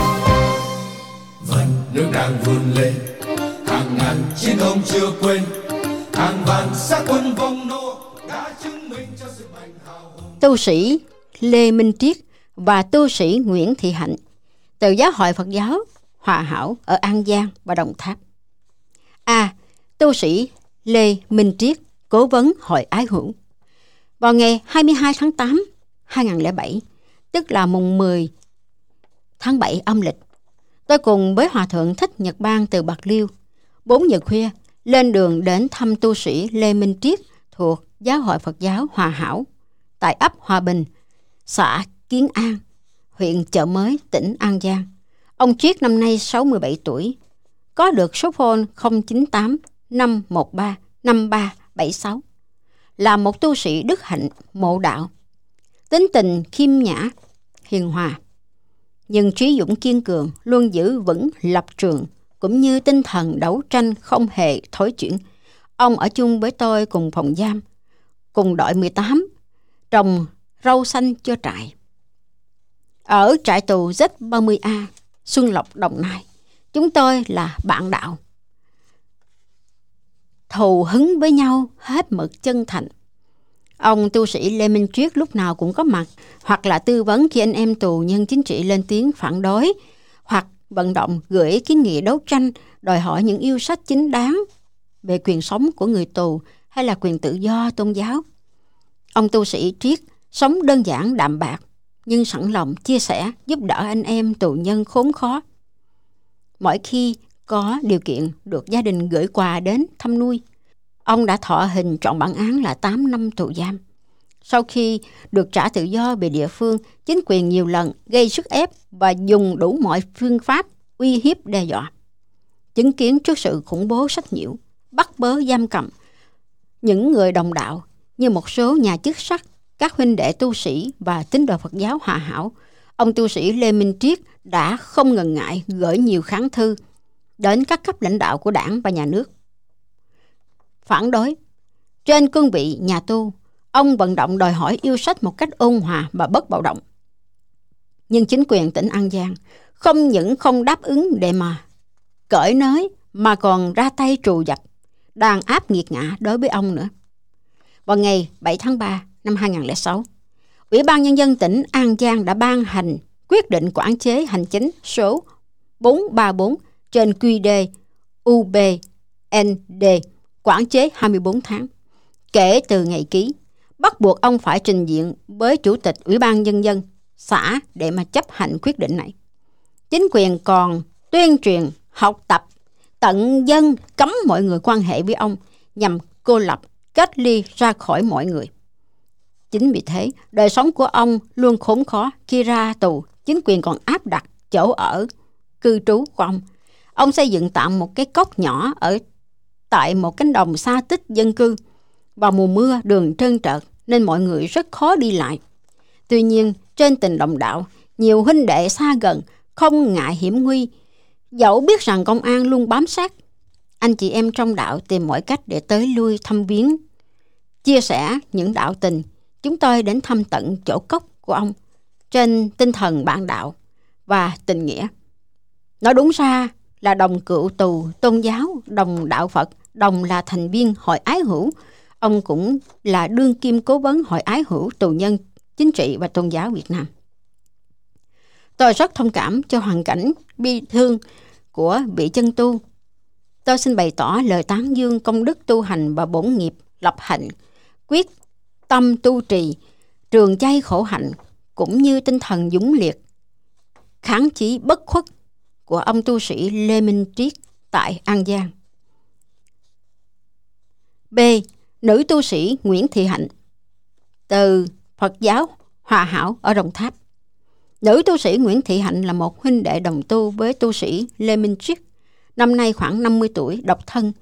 Vẫn nước đang vươn lên, hàng ngàn chiến công chưa quên, hàng vạn xác quân vong nô đã chứng minh cho sự mạnh hào hùng.
Tu sĩ Lê Minh Triết và tu sĩ Nguyễn Thị Hạnh từ Giáo hội Phật giáo Hòa Hảo ở An Giang và Đồng Tháp. A. Tu sĩ Lê Minh Triết, cố vấn Hội Ái Hữu. Vào ngày hai mươi hai tháng tám năm hai nghìn không trăm lẻ bảy, tức là mùng mười tháng bảy âm lịch, tôi cùng với Hòa thượng Thích Nhật Bang từ Bạc Liêu, bốn giờ khuya lên đường đến thăm tu sĩ Lê Minh Triết thuộc Giáo hội Phật giáo Hòa Hảo tại ấp Hòa Bình, xã Kiến An, huyện Chợ Mới, tỉnh An Giang. Ông Triết năm nay sáu mươi bảy tuổi, có được số phone không chín tám năm một ba năm ba bảy sáu, là một tu sĩ đức hạnh mộ đạo, tính tình khiêm nhã, hiền hòa, nhưng trí dũng kiên cường, luôn giữ vững lập trường cũng như tinh thần đấu tranh không hề thối chuyển. Ông ở chung với tôi cùng phòng giam, cùng đội mười tám, trồng rau xanh cho trại. Ở trại tù Z ba mươi A, Xuân Lộc, Đồng Nai, chúng tôi là bạn đạo, thù hứng với nhau hết mực chân thành. Ông tu sĩ Lê Minh Triết lúc nào cũng có mặt, hoặc là tư vấn khi anh em tù nhân chính trị lên tiếng phản đối, hoặc vận động gửi kiến nghị đấu tranh, đòi hỏi những yêu sách chính đáng về quyền sống của người tù hay là quyền tự do tôn giáo. Ông tu sĩ Triết sống đơn giản đạm bạc, nhưng sẵn lòng chia sẻ giúp đỡ anh em tù nhân khốn khó. Mỗi khi có điều kiện được gia đình gửi quà đến thăm nuôi, ông đã thọ hình trọn bản án là tám năm tù giam. Sau khi được trả tự do về địa phương, chính quyền nhiều lần gây sức ép và dùng đủ mọi phương pháp uy hiếp đe dọa. Chứng kiến trước sự khủng bố sách nhiễu, bắt bớ giam cầm những người đồng đạo như một số nhà chức sắc, các huynh đệ tu sĩ và tín đồ Phật giáo Hòa Hảo, ông tu sĩ Lê Minh Triết đã không ngần ngại gửi nhiều kháng thư đến các cấp lãnh đạo của Đảng và Nhà nước. Phản đối. Trên cương vị nhà tu, ông vận động đòi hỏi yêu sách một cách ôn hòa và bất bạo động. Nhưng chính quyền tỉnh An Giang không những không đáp ứng để mà cởi nới, mà còn ra tay trù dập, đàn áp nghiệt ngã đối với ông nữa. Vào ngày bảy tháng ba năm hai nghìn không trăm lẻ sáu, Ủy ban Nhân dân tỉnh An Giang đã ban hành quyết định quản chế hành chính số bốn ba bốn trên Q D U B N D quản chế hai mươi bốn tháng kể từ ngày ký, bắt buộc ông phải trình diện với Chủ tịch Ủy ban Nhân dân xã để mà chấp hành quyết định này. Chính quyền còn tuyên truyền, học tập, tận dân cấm mọi người quan hệ với ông nhằm cô lập, cách ly ra khỏi mọi người. Chính vì thế, đời sống của ông luôn khốn khó. Khi ra tù, chính quyền còn áp đặt chỗ ở, cư trú của ông. Ông xây dựng tạm một cái cốc nhỏ ở tại một cánh đồng xa tích dân cư. Vào mùa mưa, đường trơn trượt nên mọi người rất khó đi lại. Tuy nhiên, trên tình đồng đạo, nhiều huynh đệ xa gần không ngại hiểm nguy, dẫu biết rằng công an luôn bám sát. Anh chị em trong đạo tìm mọi cách để tới lui thăm viếng, chia sẻ những đạo tình. Chúng tôi đến thăm tận chỗ cốc của ông trên tinh thần bạn đạo và tình nghĩa. Nói đúng ra là đồng cựu tù tôn giáo, đồng đạo Phật, đồng là thành viên Hội Ái Hữu. Ông cũng là đương kim cố vấn Hội Ái Hữu tù nhân chính trị và tôn giáo Việt Nam. Tôi rất thông cảm cho hoàn cảnh bi thương của vị chân tu. Tôi xin bày tỏ lời tán dương công đức tu hành và bổn nghiệp lập hạnh, quyết tâm tu trì, trường chay khổ hạnh, cũng như tinh thần dũng liệt, kháng chí bất khuất của ông tu sĩ Lê Minh Triết tại An Giang. B. Nữ tu sĩ Nguyễn Thị Hạnh từ Phật giáo Hòa Hảo ở Đồng Tháp. Nữ tu sĩ Nguyễn Thị Hạnh là một huynh đệ đồng tu với tu sĩ Lê Minh Triết, năm nay khoảng năm mươi tuổi, độc thân,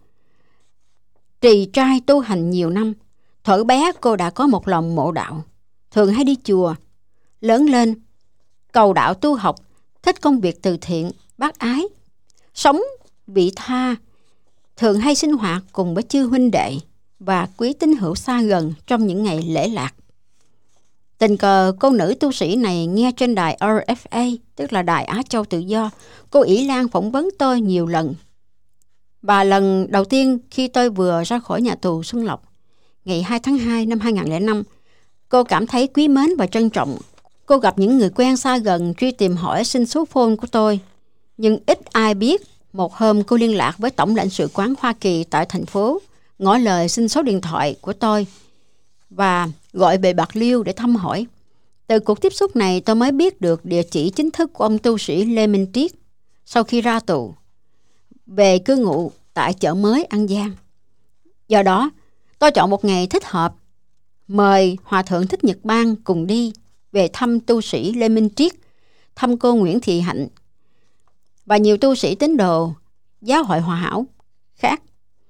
trì trai tu hành nhiều năm. Thuở bé cô đã có một lòng mộ đạo, thường hay đi chùa. Lớn lên, cầu đạo tu học, thích công việc từ thiện, bác ái, sống vị tha, thường hay sinh hoạt cùng với chư huynh đệ và quý tín hữu xa gần trong những ngày lễ lạc. Tình cờ cô nữ tu sĩ này nghe trên đài rờ ép a, tức là đài Á Châu Tự Do, cô Ỷ Lan phỏng vấn tôi nhiều lần. Và lần đầu tiên khi tôi vừa ra khỏi nhà tù Xuân Lộc, ngày hai tháng hai năm hai nghìn không trăm lẻ năm, cô cảm thấy quý mến và trân trọng. Cô gặp những người quen xa gần truy tìm hỏi xin số phone của tôi. Nhưng ít ai biết, một hôm cô liên lạc với Tổng lãnh sự quán Hoa Kỳ tại thành phố, ngỏ lời xin số điện thoại của tôi và gọi về Bạc Liêu để thăm hỏi. Từ cuộc tiếp xúc này tôi mới biết được địa chỉ chính thức của ông tu sĩ Lê Minh Triết sau khi ra tù, về cư ngụ tại chợ mới An Giang. Do đó, tôi chọn một ngày thích hợp, mời Hòa thượng Thích Nhật Bang cùng đi về thăm tu sĩ Lê Minh Triết, thăm cô Nguyễn Thị Hạnh và nhiều tu sĩ tín đồ Giáo hội Hòa hảo khác.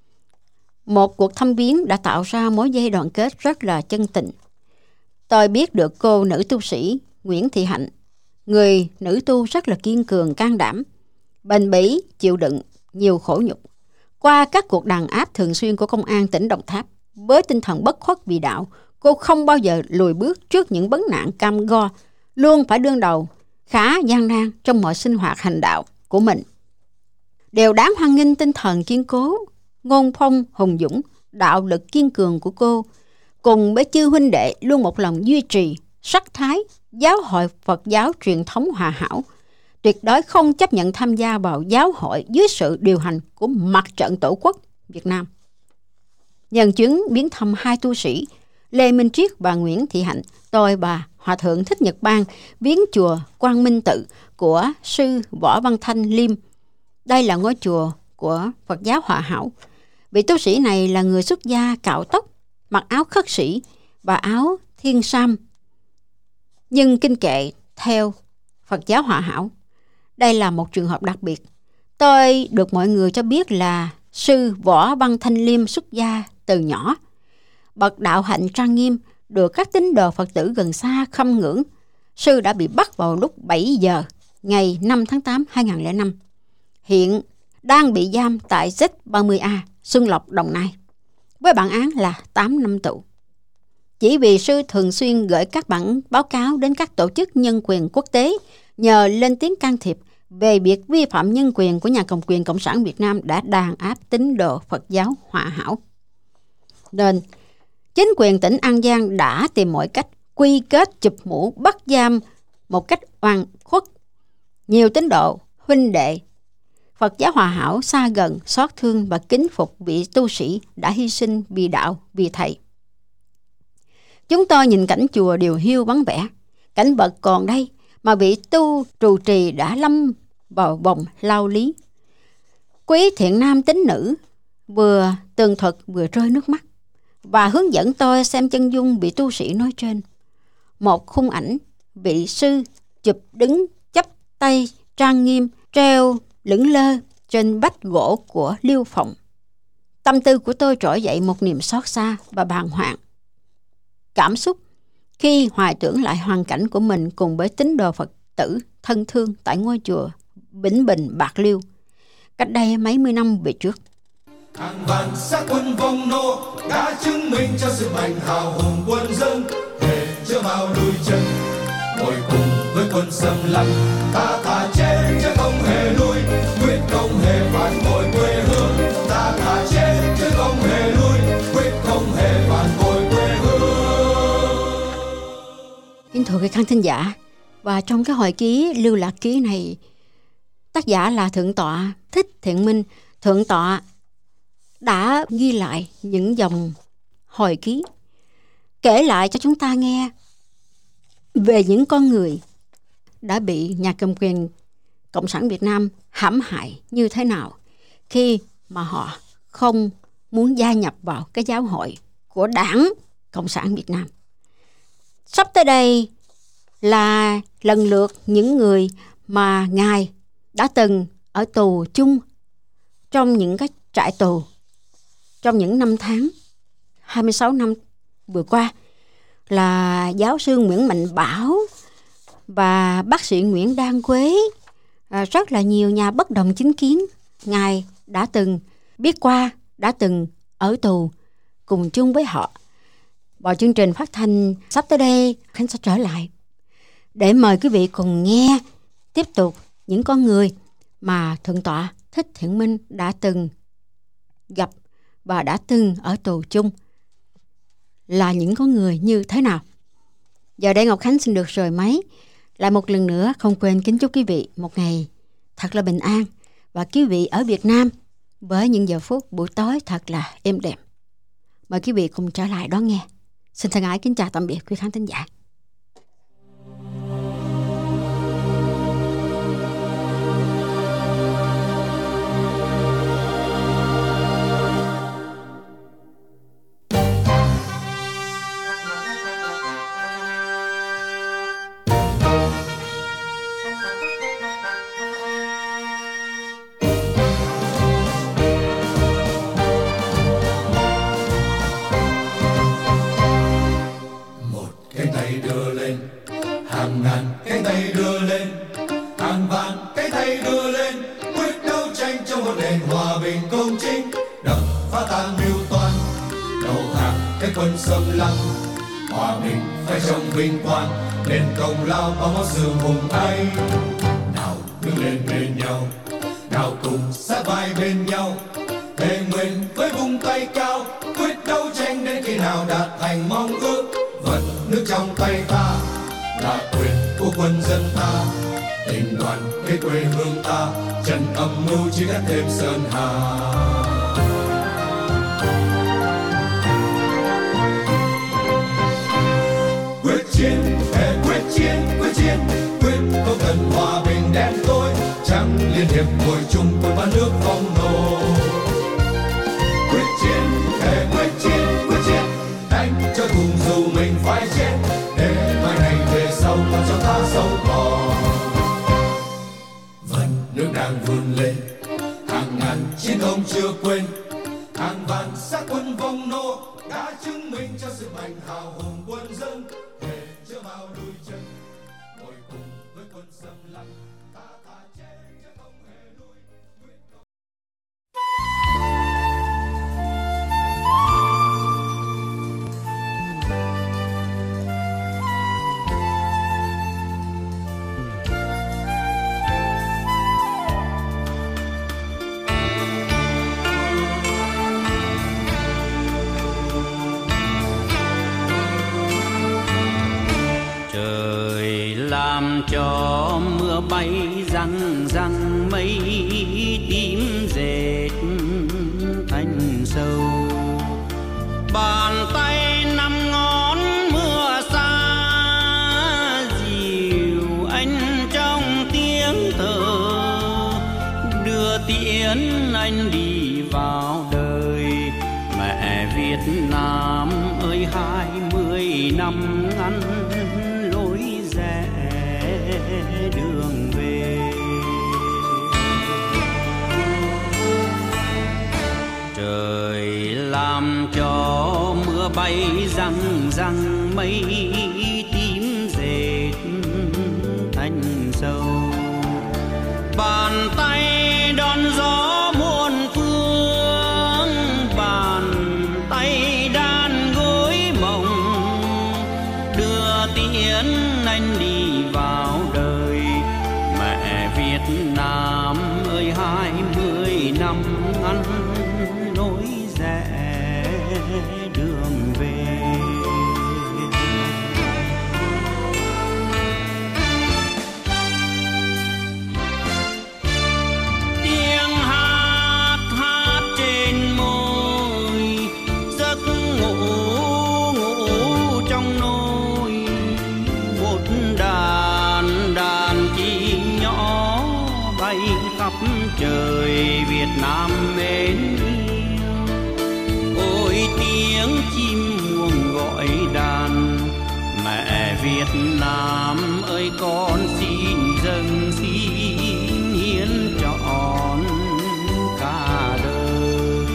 Một cuộc thăm viếng đã tạo ra mối dây đoàn kết rất là chân tình. Tôi biết được cô nữ tu sĩ Nguyễn Thị Hạnh, người nữ tu rất là kiên cường, can đảm, bền bỉ, chịu đựng nhiều khổ nhục. Qua các cuộc đàn áp thường xuyên của công an tỉnh Đồng Tháp, với tinh thần bất khuất vì đạo, cô không bao giờ lùi bước trước những vấn nạn cam go, luôn phải đương đầu khá gian nan trong mọi sinh hoạt hành đạo của mình. Đều đáng hoan nghênh tinh thần kiên cố, ngôn phong hùng dũng, đạo lực kiên cường của cô, cùng với chư huynh đệ luôn một lòng duy trì sắc thái giáo hội Phật giáo truyền thống hòa hảo, tuyệt đối không chấp nhận tham gia vào giáo hội dưới sự điều hành của Mặt trận Tổ quốc Việt Nam. Nhân chuyến viếng thăm hai tu sĩ Lê Minh Triết và Nguyễn Thị Hạnh, tôi và Hòa thượng Thích Nhật Bang viếng chùa Quang Minh Tự của sư Võ Văn Thanh Liêm. Đây là ngôi chùa của Phật giáo Hòa hảo. Vị tu sĩ này là người xuất gia cạo tóc, mặc áo khất sĩ và áo thiên sam, nhưng kinh kệ theo Phật giáo Hòa hảo. Đây là một trường hợp đặc biệt. Tôi được mọi người cho biết là sư Võ Văn Thanh Liêm xuất gia từ nhỏ, bậc đạo hạnh trang nghiêm, được các tín đồ Phật tử gần xa khâm ngưỡng. Sư đã bị bắt vào lúc bảy giờ ngày năm tháng tám năm hai nghìn không trăm lẻ năm. Hiện đang bị giam tại Z ba mươi A, Xuân Lộc, Đồng Nai, với bản án là tám năm tù. Chỉ vì sư thường xuyên gửi các bản báo cáo đến các tổ chức nhân quyền quốc tế nhờ lên tiếng can thiệp về việc vi phạm nhân quyền của nhà cầm quyền Cộng sản Việt Nam đã đàn áp tín đồ Phật giáo Hòa hảo. Nên chính quyền tỉnh An Giang đã tìm mọi cách quy kết chụp mũ bắt giam một cách oan khuất nhiều tín đồ, huynh đệ Phật giáo Hòa hảo xa gần, xót thương và kính phục vị tu sĩ đã hy sinh vì đạo, vì thầy. Chúng tôi nhìn cảnh chùa điều hiu vắng vẻ, cảnh vật còn đây mà vị tu trụ trì đã lâm vào vòng lao lý. Quý thiện nam tín nữ vừa tường thuật vừa rơi nước mắt và hướng dẫn tôi xem chân dung vị tu sĩ nói trên. Một khung ảnh vị sư chụp đứng chắp tay trang nghiêm treo lững lơ trên vách gỗ của Liêu Phòng. Tâm tư của tôi trỗi dậy một niềm xót xa và bàng hoàng, cảm xúc khi hoài tưởng lại hoàn cảnh của mình cùng với tín đồ Phật tử thân thương tại ngôi chùa Vĩnh Bình, Bạc Liêu, cách đây mấy mươi năm về trước.
Hàng vạn xác quân vong nô đã chứng minh cho sự mạnh hào hùng quân dân, để chưa bao đôi chân ngồi cùng với quân xâm lăng, ta thà chết chứ không hề lui, quyết không hề phản bội quê hương. Ta thà chết chứ không hề lui, quyết không hề phản bội quê hương.
Kính thưa quý khán thính giả, và trong cái hồi ký Lưu Lạc Ký này, tác giả là Thượng tọa Thích Thiện Minh. Thượng tọa đã ghi lại những dòng hồi ký, kể lại cho chúng ta nghe về những con người đã bị nhà cầm quyền Cộng sản Việt Nam hãm hại như thế nào khi mà họ không muốn gia nhập vào cái giáo hội của Đảng Cộng sản Việt Nam. Sắp tới đây, là lần lượt những người mà Ngài đã từng ở tù chung trong những cái trại tù trong những năm tháng hai mươi sáu năm vừa qua, là giáo sư Nguyễn Mạnh Bảo và bác sĩ Nguyễn Đan Quế, à, rất là nhiều nhà bất đồng chính kiến. Ngài đã từng biết qua, đã từng ở tù cùng chung với họ. Vào chương trình phát thanh sắp tới đây, Khánh sẽ trở lại để mời quý vị cùng nghe tiếp tục những con người mà Thượng tọa Thích Thiện Minh đã từng gặp và đã từng ở tù chung, là những con người như thế nào. Giờ đây Ngọc Khánh xin được rời máy. Lại một lần nữa không quên kính chúc quý vị một ngày thật là bình an, và quý vị ở Việt Nam với những giờ phút buổi tối thật là êm đềm. Mời quý vị cùng trở lại đón nghe. Xin thân ái kính chào tạm biệt quý khán thính giả.
Vinh quang nên công lao bao máu xương hùng ấy. Nào đứng lên bên nhau, nào cùng sát vai bên nhau, thề nguyện với vung tay cao, quyết đấu tranh đến khi nào đạt thành mong ước. Vận nước trong tay ta là quyền của quân dân ta, tình đoàn kết quê hương ta, trần âm mưu chỉ gắn thêm sơn hà. Chiến, thề quyết chiến, quyết chiến, quyết không cần hòa bình đen tối, chẳng liên hiệp ngồi chung quân ba nước phong nô. Quyết chiến, thề quyết chiến, quyết chiến, đánh cho thùng dù mình phải chết, để mai này về sau còn cho ta sống còn. Vận nước đang vươn lên, hàng ngàn chiến công chưa quên, hàng vạn xác quân vong nô đã chứng minh cho sự mạnh hào hùng quân dân. Chưa bao đôi chân ngồi cùng với quân xâm lăng, ta ta chết chứ không hề lui.
Làm cho mưa bay răng răng mây tím dệt thành sâu, bàn tay năm ngón mưa xa dịu anh trong tiếng thở, đưa tiễn anh đi vào đời. Mẹ Việt Nam ơi hai mươi năm ngắn lối rẽ đường về, trời làm cho mưa bay răng răng mây tím dệt thành sâu, bàn tay đón gió muôn phương, bàn tay đan gối mộng, đưa tiễn anh đi vào đời. Mẹ Việt Nam ơi hai mươi năm ngắn lối rẽ đường về, tiếng hát hát trên môi, giấc ngủ ngủ trong nôi, một đàn đàn chim nhỏ bay khắp trời Việt Nam mến yêu. Ôi tiếng chim muông gọi đàn, mẹ Việt Nam ơi con xin dâng xin hiến trọn cả đời.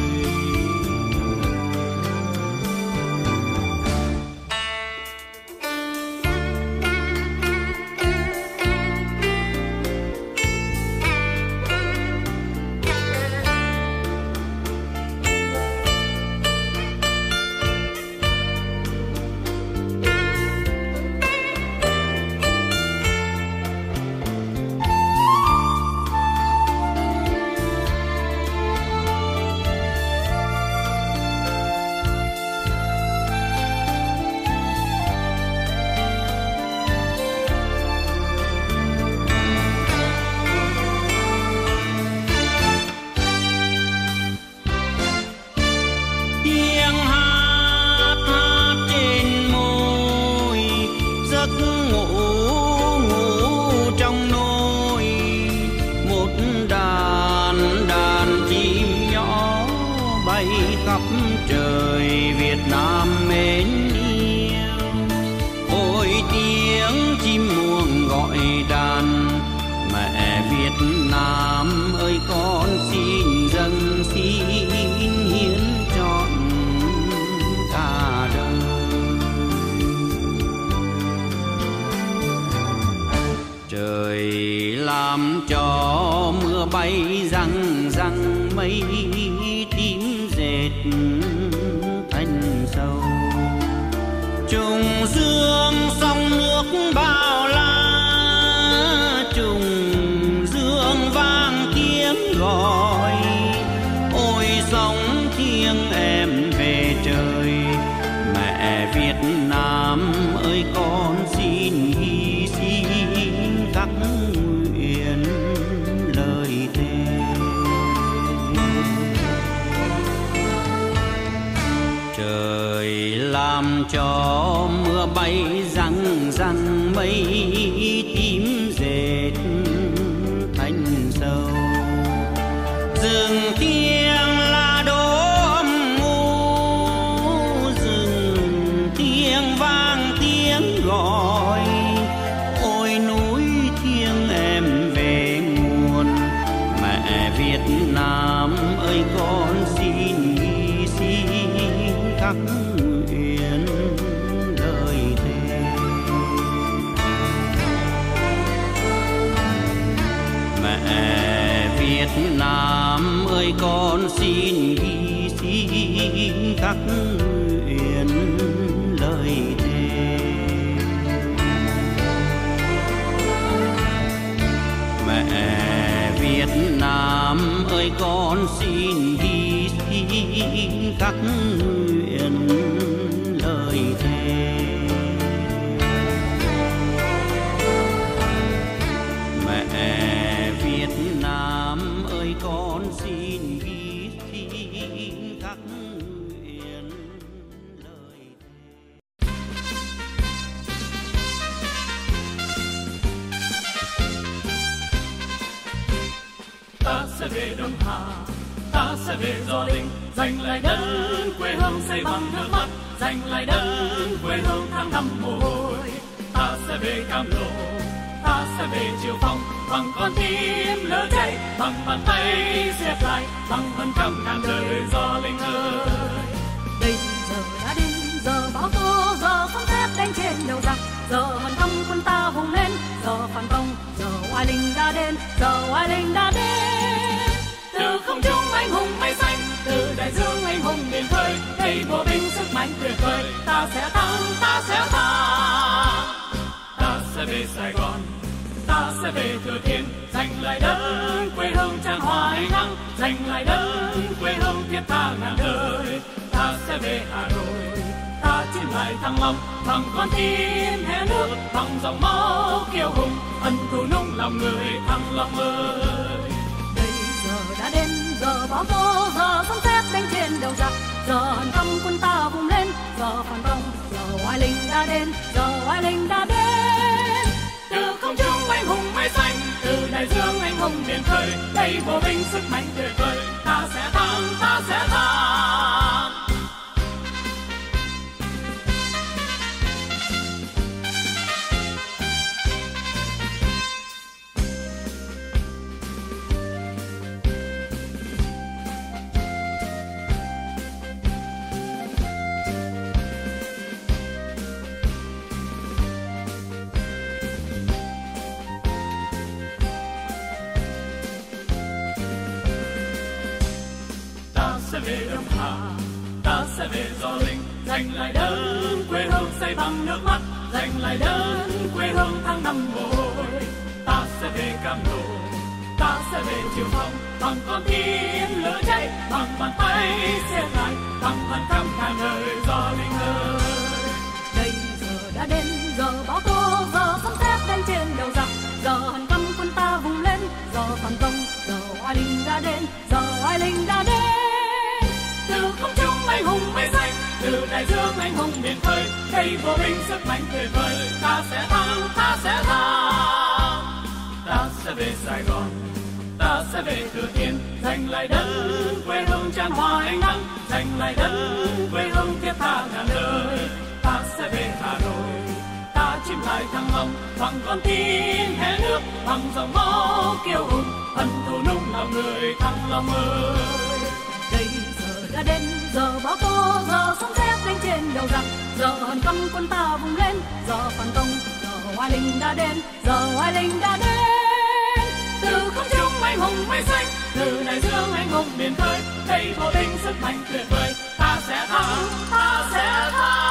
Khắp trời Việt Nam mến yêu, ôi tiếng chim muông gọi đàn. Mẹ Việt Nam ơi con xin dâng xin hiến trọn cả đời. Trời làm cho mưa bay răng răng mây tím dệt thành sầu. Trùng dương sông nước bao la, trùng dương vang tiếng gọi. Ôi sóng thiêng em về trời, mẹ Việt Nam ơi con xin hy sinh khắc nguyện lời thề. Trời làm cho mưa bay răng răng mây tím dệt thành sầu. Rừng thiêng là đố âm u, rừng thiêng vang tiếng gọi. Ôi núi thiêng em về nguồn, mẹ Việt Nam ơi con xin hy sinh khắc nguyện lời thề. Mẹ Việt Nam ơi con xin hy sinh khắc nguyện lời thề. Mẹ Việt Nam ơi con xin hy sinh khắc nguyện lời thề. Mẹ Việt Nam ơi con xin hy sinh khắc nguyện lời thề.
Ta sẽ về Đông Hà, ta sẽ về Gio Linh, giành lại đất quê hương xây bằng nước mắt, giành lại đất quê hương tháng năm mồ hôi. Ta sẽ về Cam Lộ, ta sẽ về Triệu Phong, bằng con tim lửa cháy, bằng bàn tay xếp lại, bằng vân cầm ngàn đời Gio Linh ơi.
Đây giờ đã đến giờ bão tố, giờ phong thép đánh trên đầu giặc, giờ hoàn công quân ta hùng lên, giờ phản công, giờ oai linh đã đến, giờ oai linh đã đến.
Từ không trung anh hùng mây xanh, từ đại dương anh hùng biển khơi, đây bộ binh sức mạnh tuyệt vời, ta sẽ thắng, ta sẽ thắng. Ta sẽ về Sài Gòn, ta sẽ về Thừa Thiên, giành lại đất quê hương tràn hoa ánh nắng, giành lại đất quê hương thiết tha ngàn đời. Ta sẽ về Hà Nội, ta chiến lại Thăng Long, bằng con tim hé nước, bằng dòng máu kiêu hùng, ân thù nung lòng người Thăng Long ơi.
Đây giờ đã đến giờ bão tố, giờ sấm sét đánh trên đầu giặc, giờ hàn tâm quân ta vùng lên, giờ phản công, giờ oai linh đã đến, giờ oai linh đã đến.
Từ không trung anh hùng mây xanh, từ đại dương anh hùng biển khơi, đây bộ binh sức mạnh tuyệt vời, ta sẽ thắng, ta sẽ thắng. về Đông Hà, ta sẽ về Gio Linh, giành lại đất quê hương xây bằng nước mắt, giành lại đất quê hương tháng năm bội. Ta sẽ về Cam Lộ, ta sẽ về Triệu Phong, bằng con tim lửa cháy, bằng bàn tay xe lại, bằng bàn cam ngàn đời Gio Linh ơi.
Đây giờ đã đến, giờ bão tố, giờ sấm sét đánh trên đầu giặc, giờ hàn căm quân ta vùng lên, giờ phản công, giờ oai linh đã đến, giờ oai linh đã đến.
Từ không trung anh hùng mây xanh, từ đại dương anh hùng biển khơi, đây vô binh sức mạnh tuyệt vời, ta sẽ thắng, ta sẽ thắng. Ta sẽ về Sài Gòn, ta sẽ về Thừa Thiên, giành lại đất quê hương tràn hoa ánh nắng, giành lại đất quê hương thiết tha ngàn đời. Ta sẽ về Hà Nội, ta chìm lại Thăng Long, bằng con tim hé nước, bằng dòng máu kiêu hùng, thần thù nung lòng người Thăng Long ơi.
Đây giờ đã đến, giờ bão tố, giờ sấm sét đánh trên đầu giặc, giờ hàn căm quân ta vùng lên, giờ phản công, giờ oai linh đã đến, giờ oai linh đã đến.
Từ không trung anh hùng mây xanh, từ đại dương anh hùng biển khơi, đây vô binh sức mạnh tuyệt vời, ta sẽ thắng, ta sẽ thắng.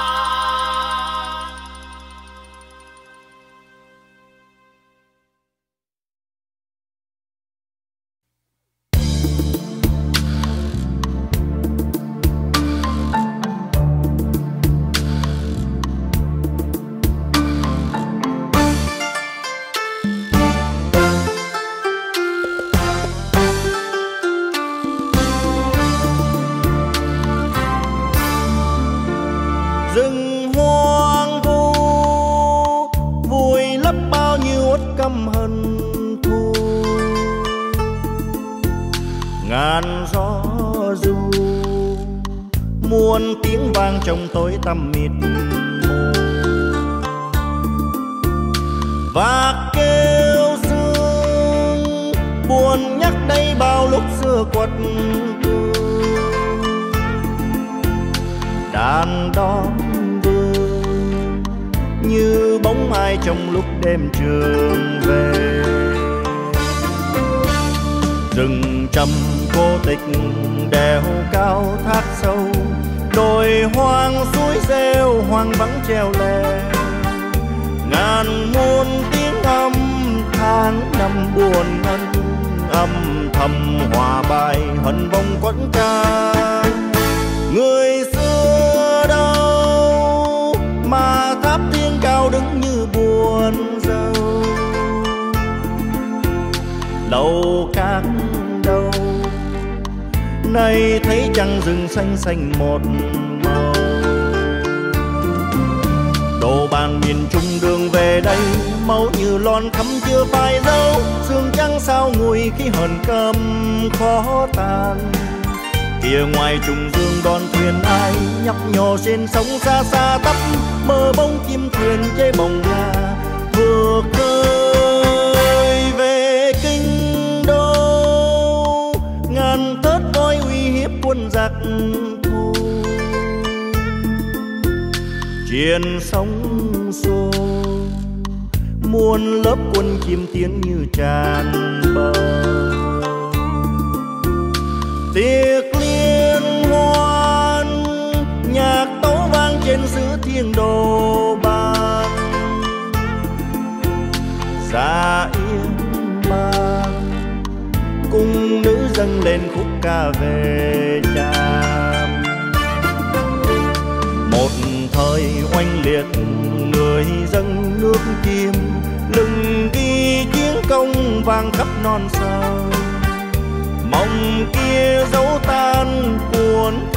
Rừng hoang vu vùi lấp bao nhiêu uất căm hận thù, ngàn gió ru muôn tiếng vang trong tối tăm mịt mù, và kêu sương buồn nhắc đây bao lúc xưa quật cường. Đàn đóm vương như bóng ai trong lúc đêm trường về, rừng trầm cô tịch đèo cao thác sâu, đồi hoang suối rêu hoang vắng treo leo, ngàn muôn tiếng âm tháng năm buồn ngân, âm thầm hòa bài hận vong quẫn ca. Người xưa đâu mà tháp tiếng cao đứng như buồn rầu, lầu các đâu nay thấy trăng rừng xanh xanh một màu. Đồ bàn miền Trung đường về đây máu như lon thắm chưa phai dấu, sương trắng sao ngùi khi hờn căm khó tàn. Kia ngoài trùng dương đón thuyền ai nhấp nhô trên sóng xa xa tấp, mơ bóng chim thuyền chơi bồng la vừa khơi về kinh đô, ngàn thớt voi uy hiếp quân giặc thù. Trên sóng xô muôn lớp quân chim tiếng như tràn bờ, tiệc liên hoan nhạc tấu vang trên xứ thiên đồ bàn. Dạ yên mang cung nữ dâng lên khúc ca về Tràm. Một thời oanh liệt người dâng nước Kim, lừng ghi chiến công vang khắp non sông. Mong kia dấu tan cuốn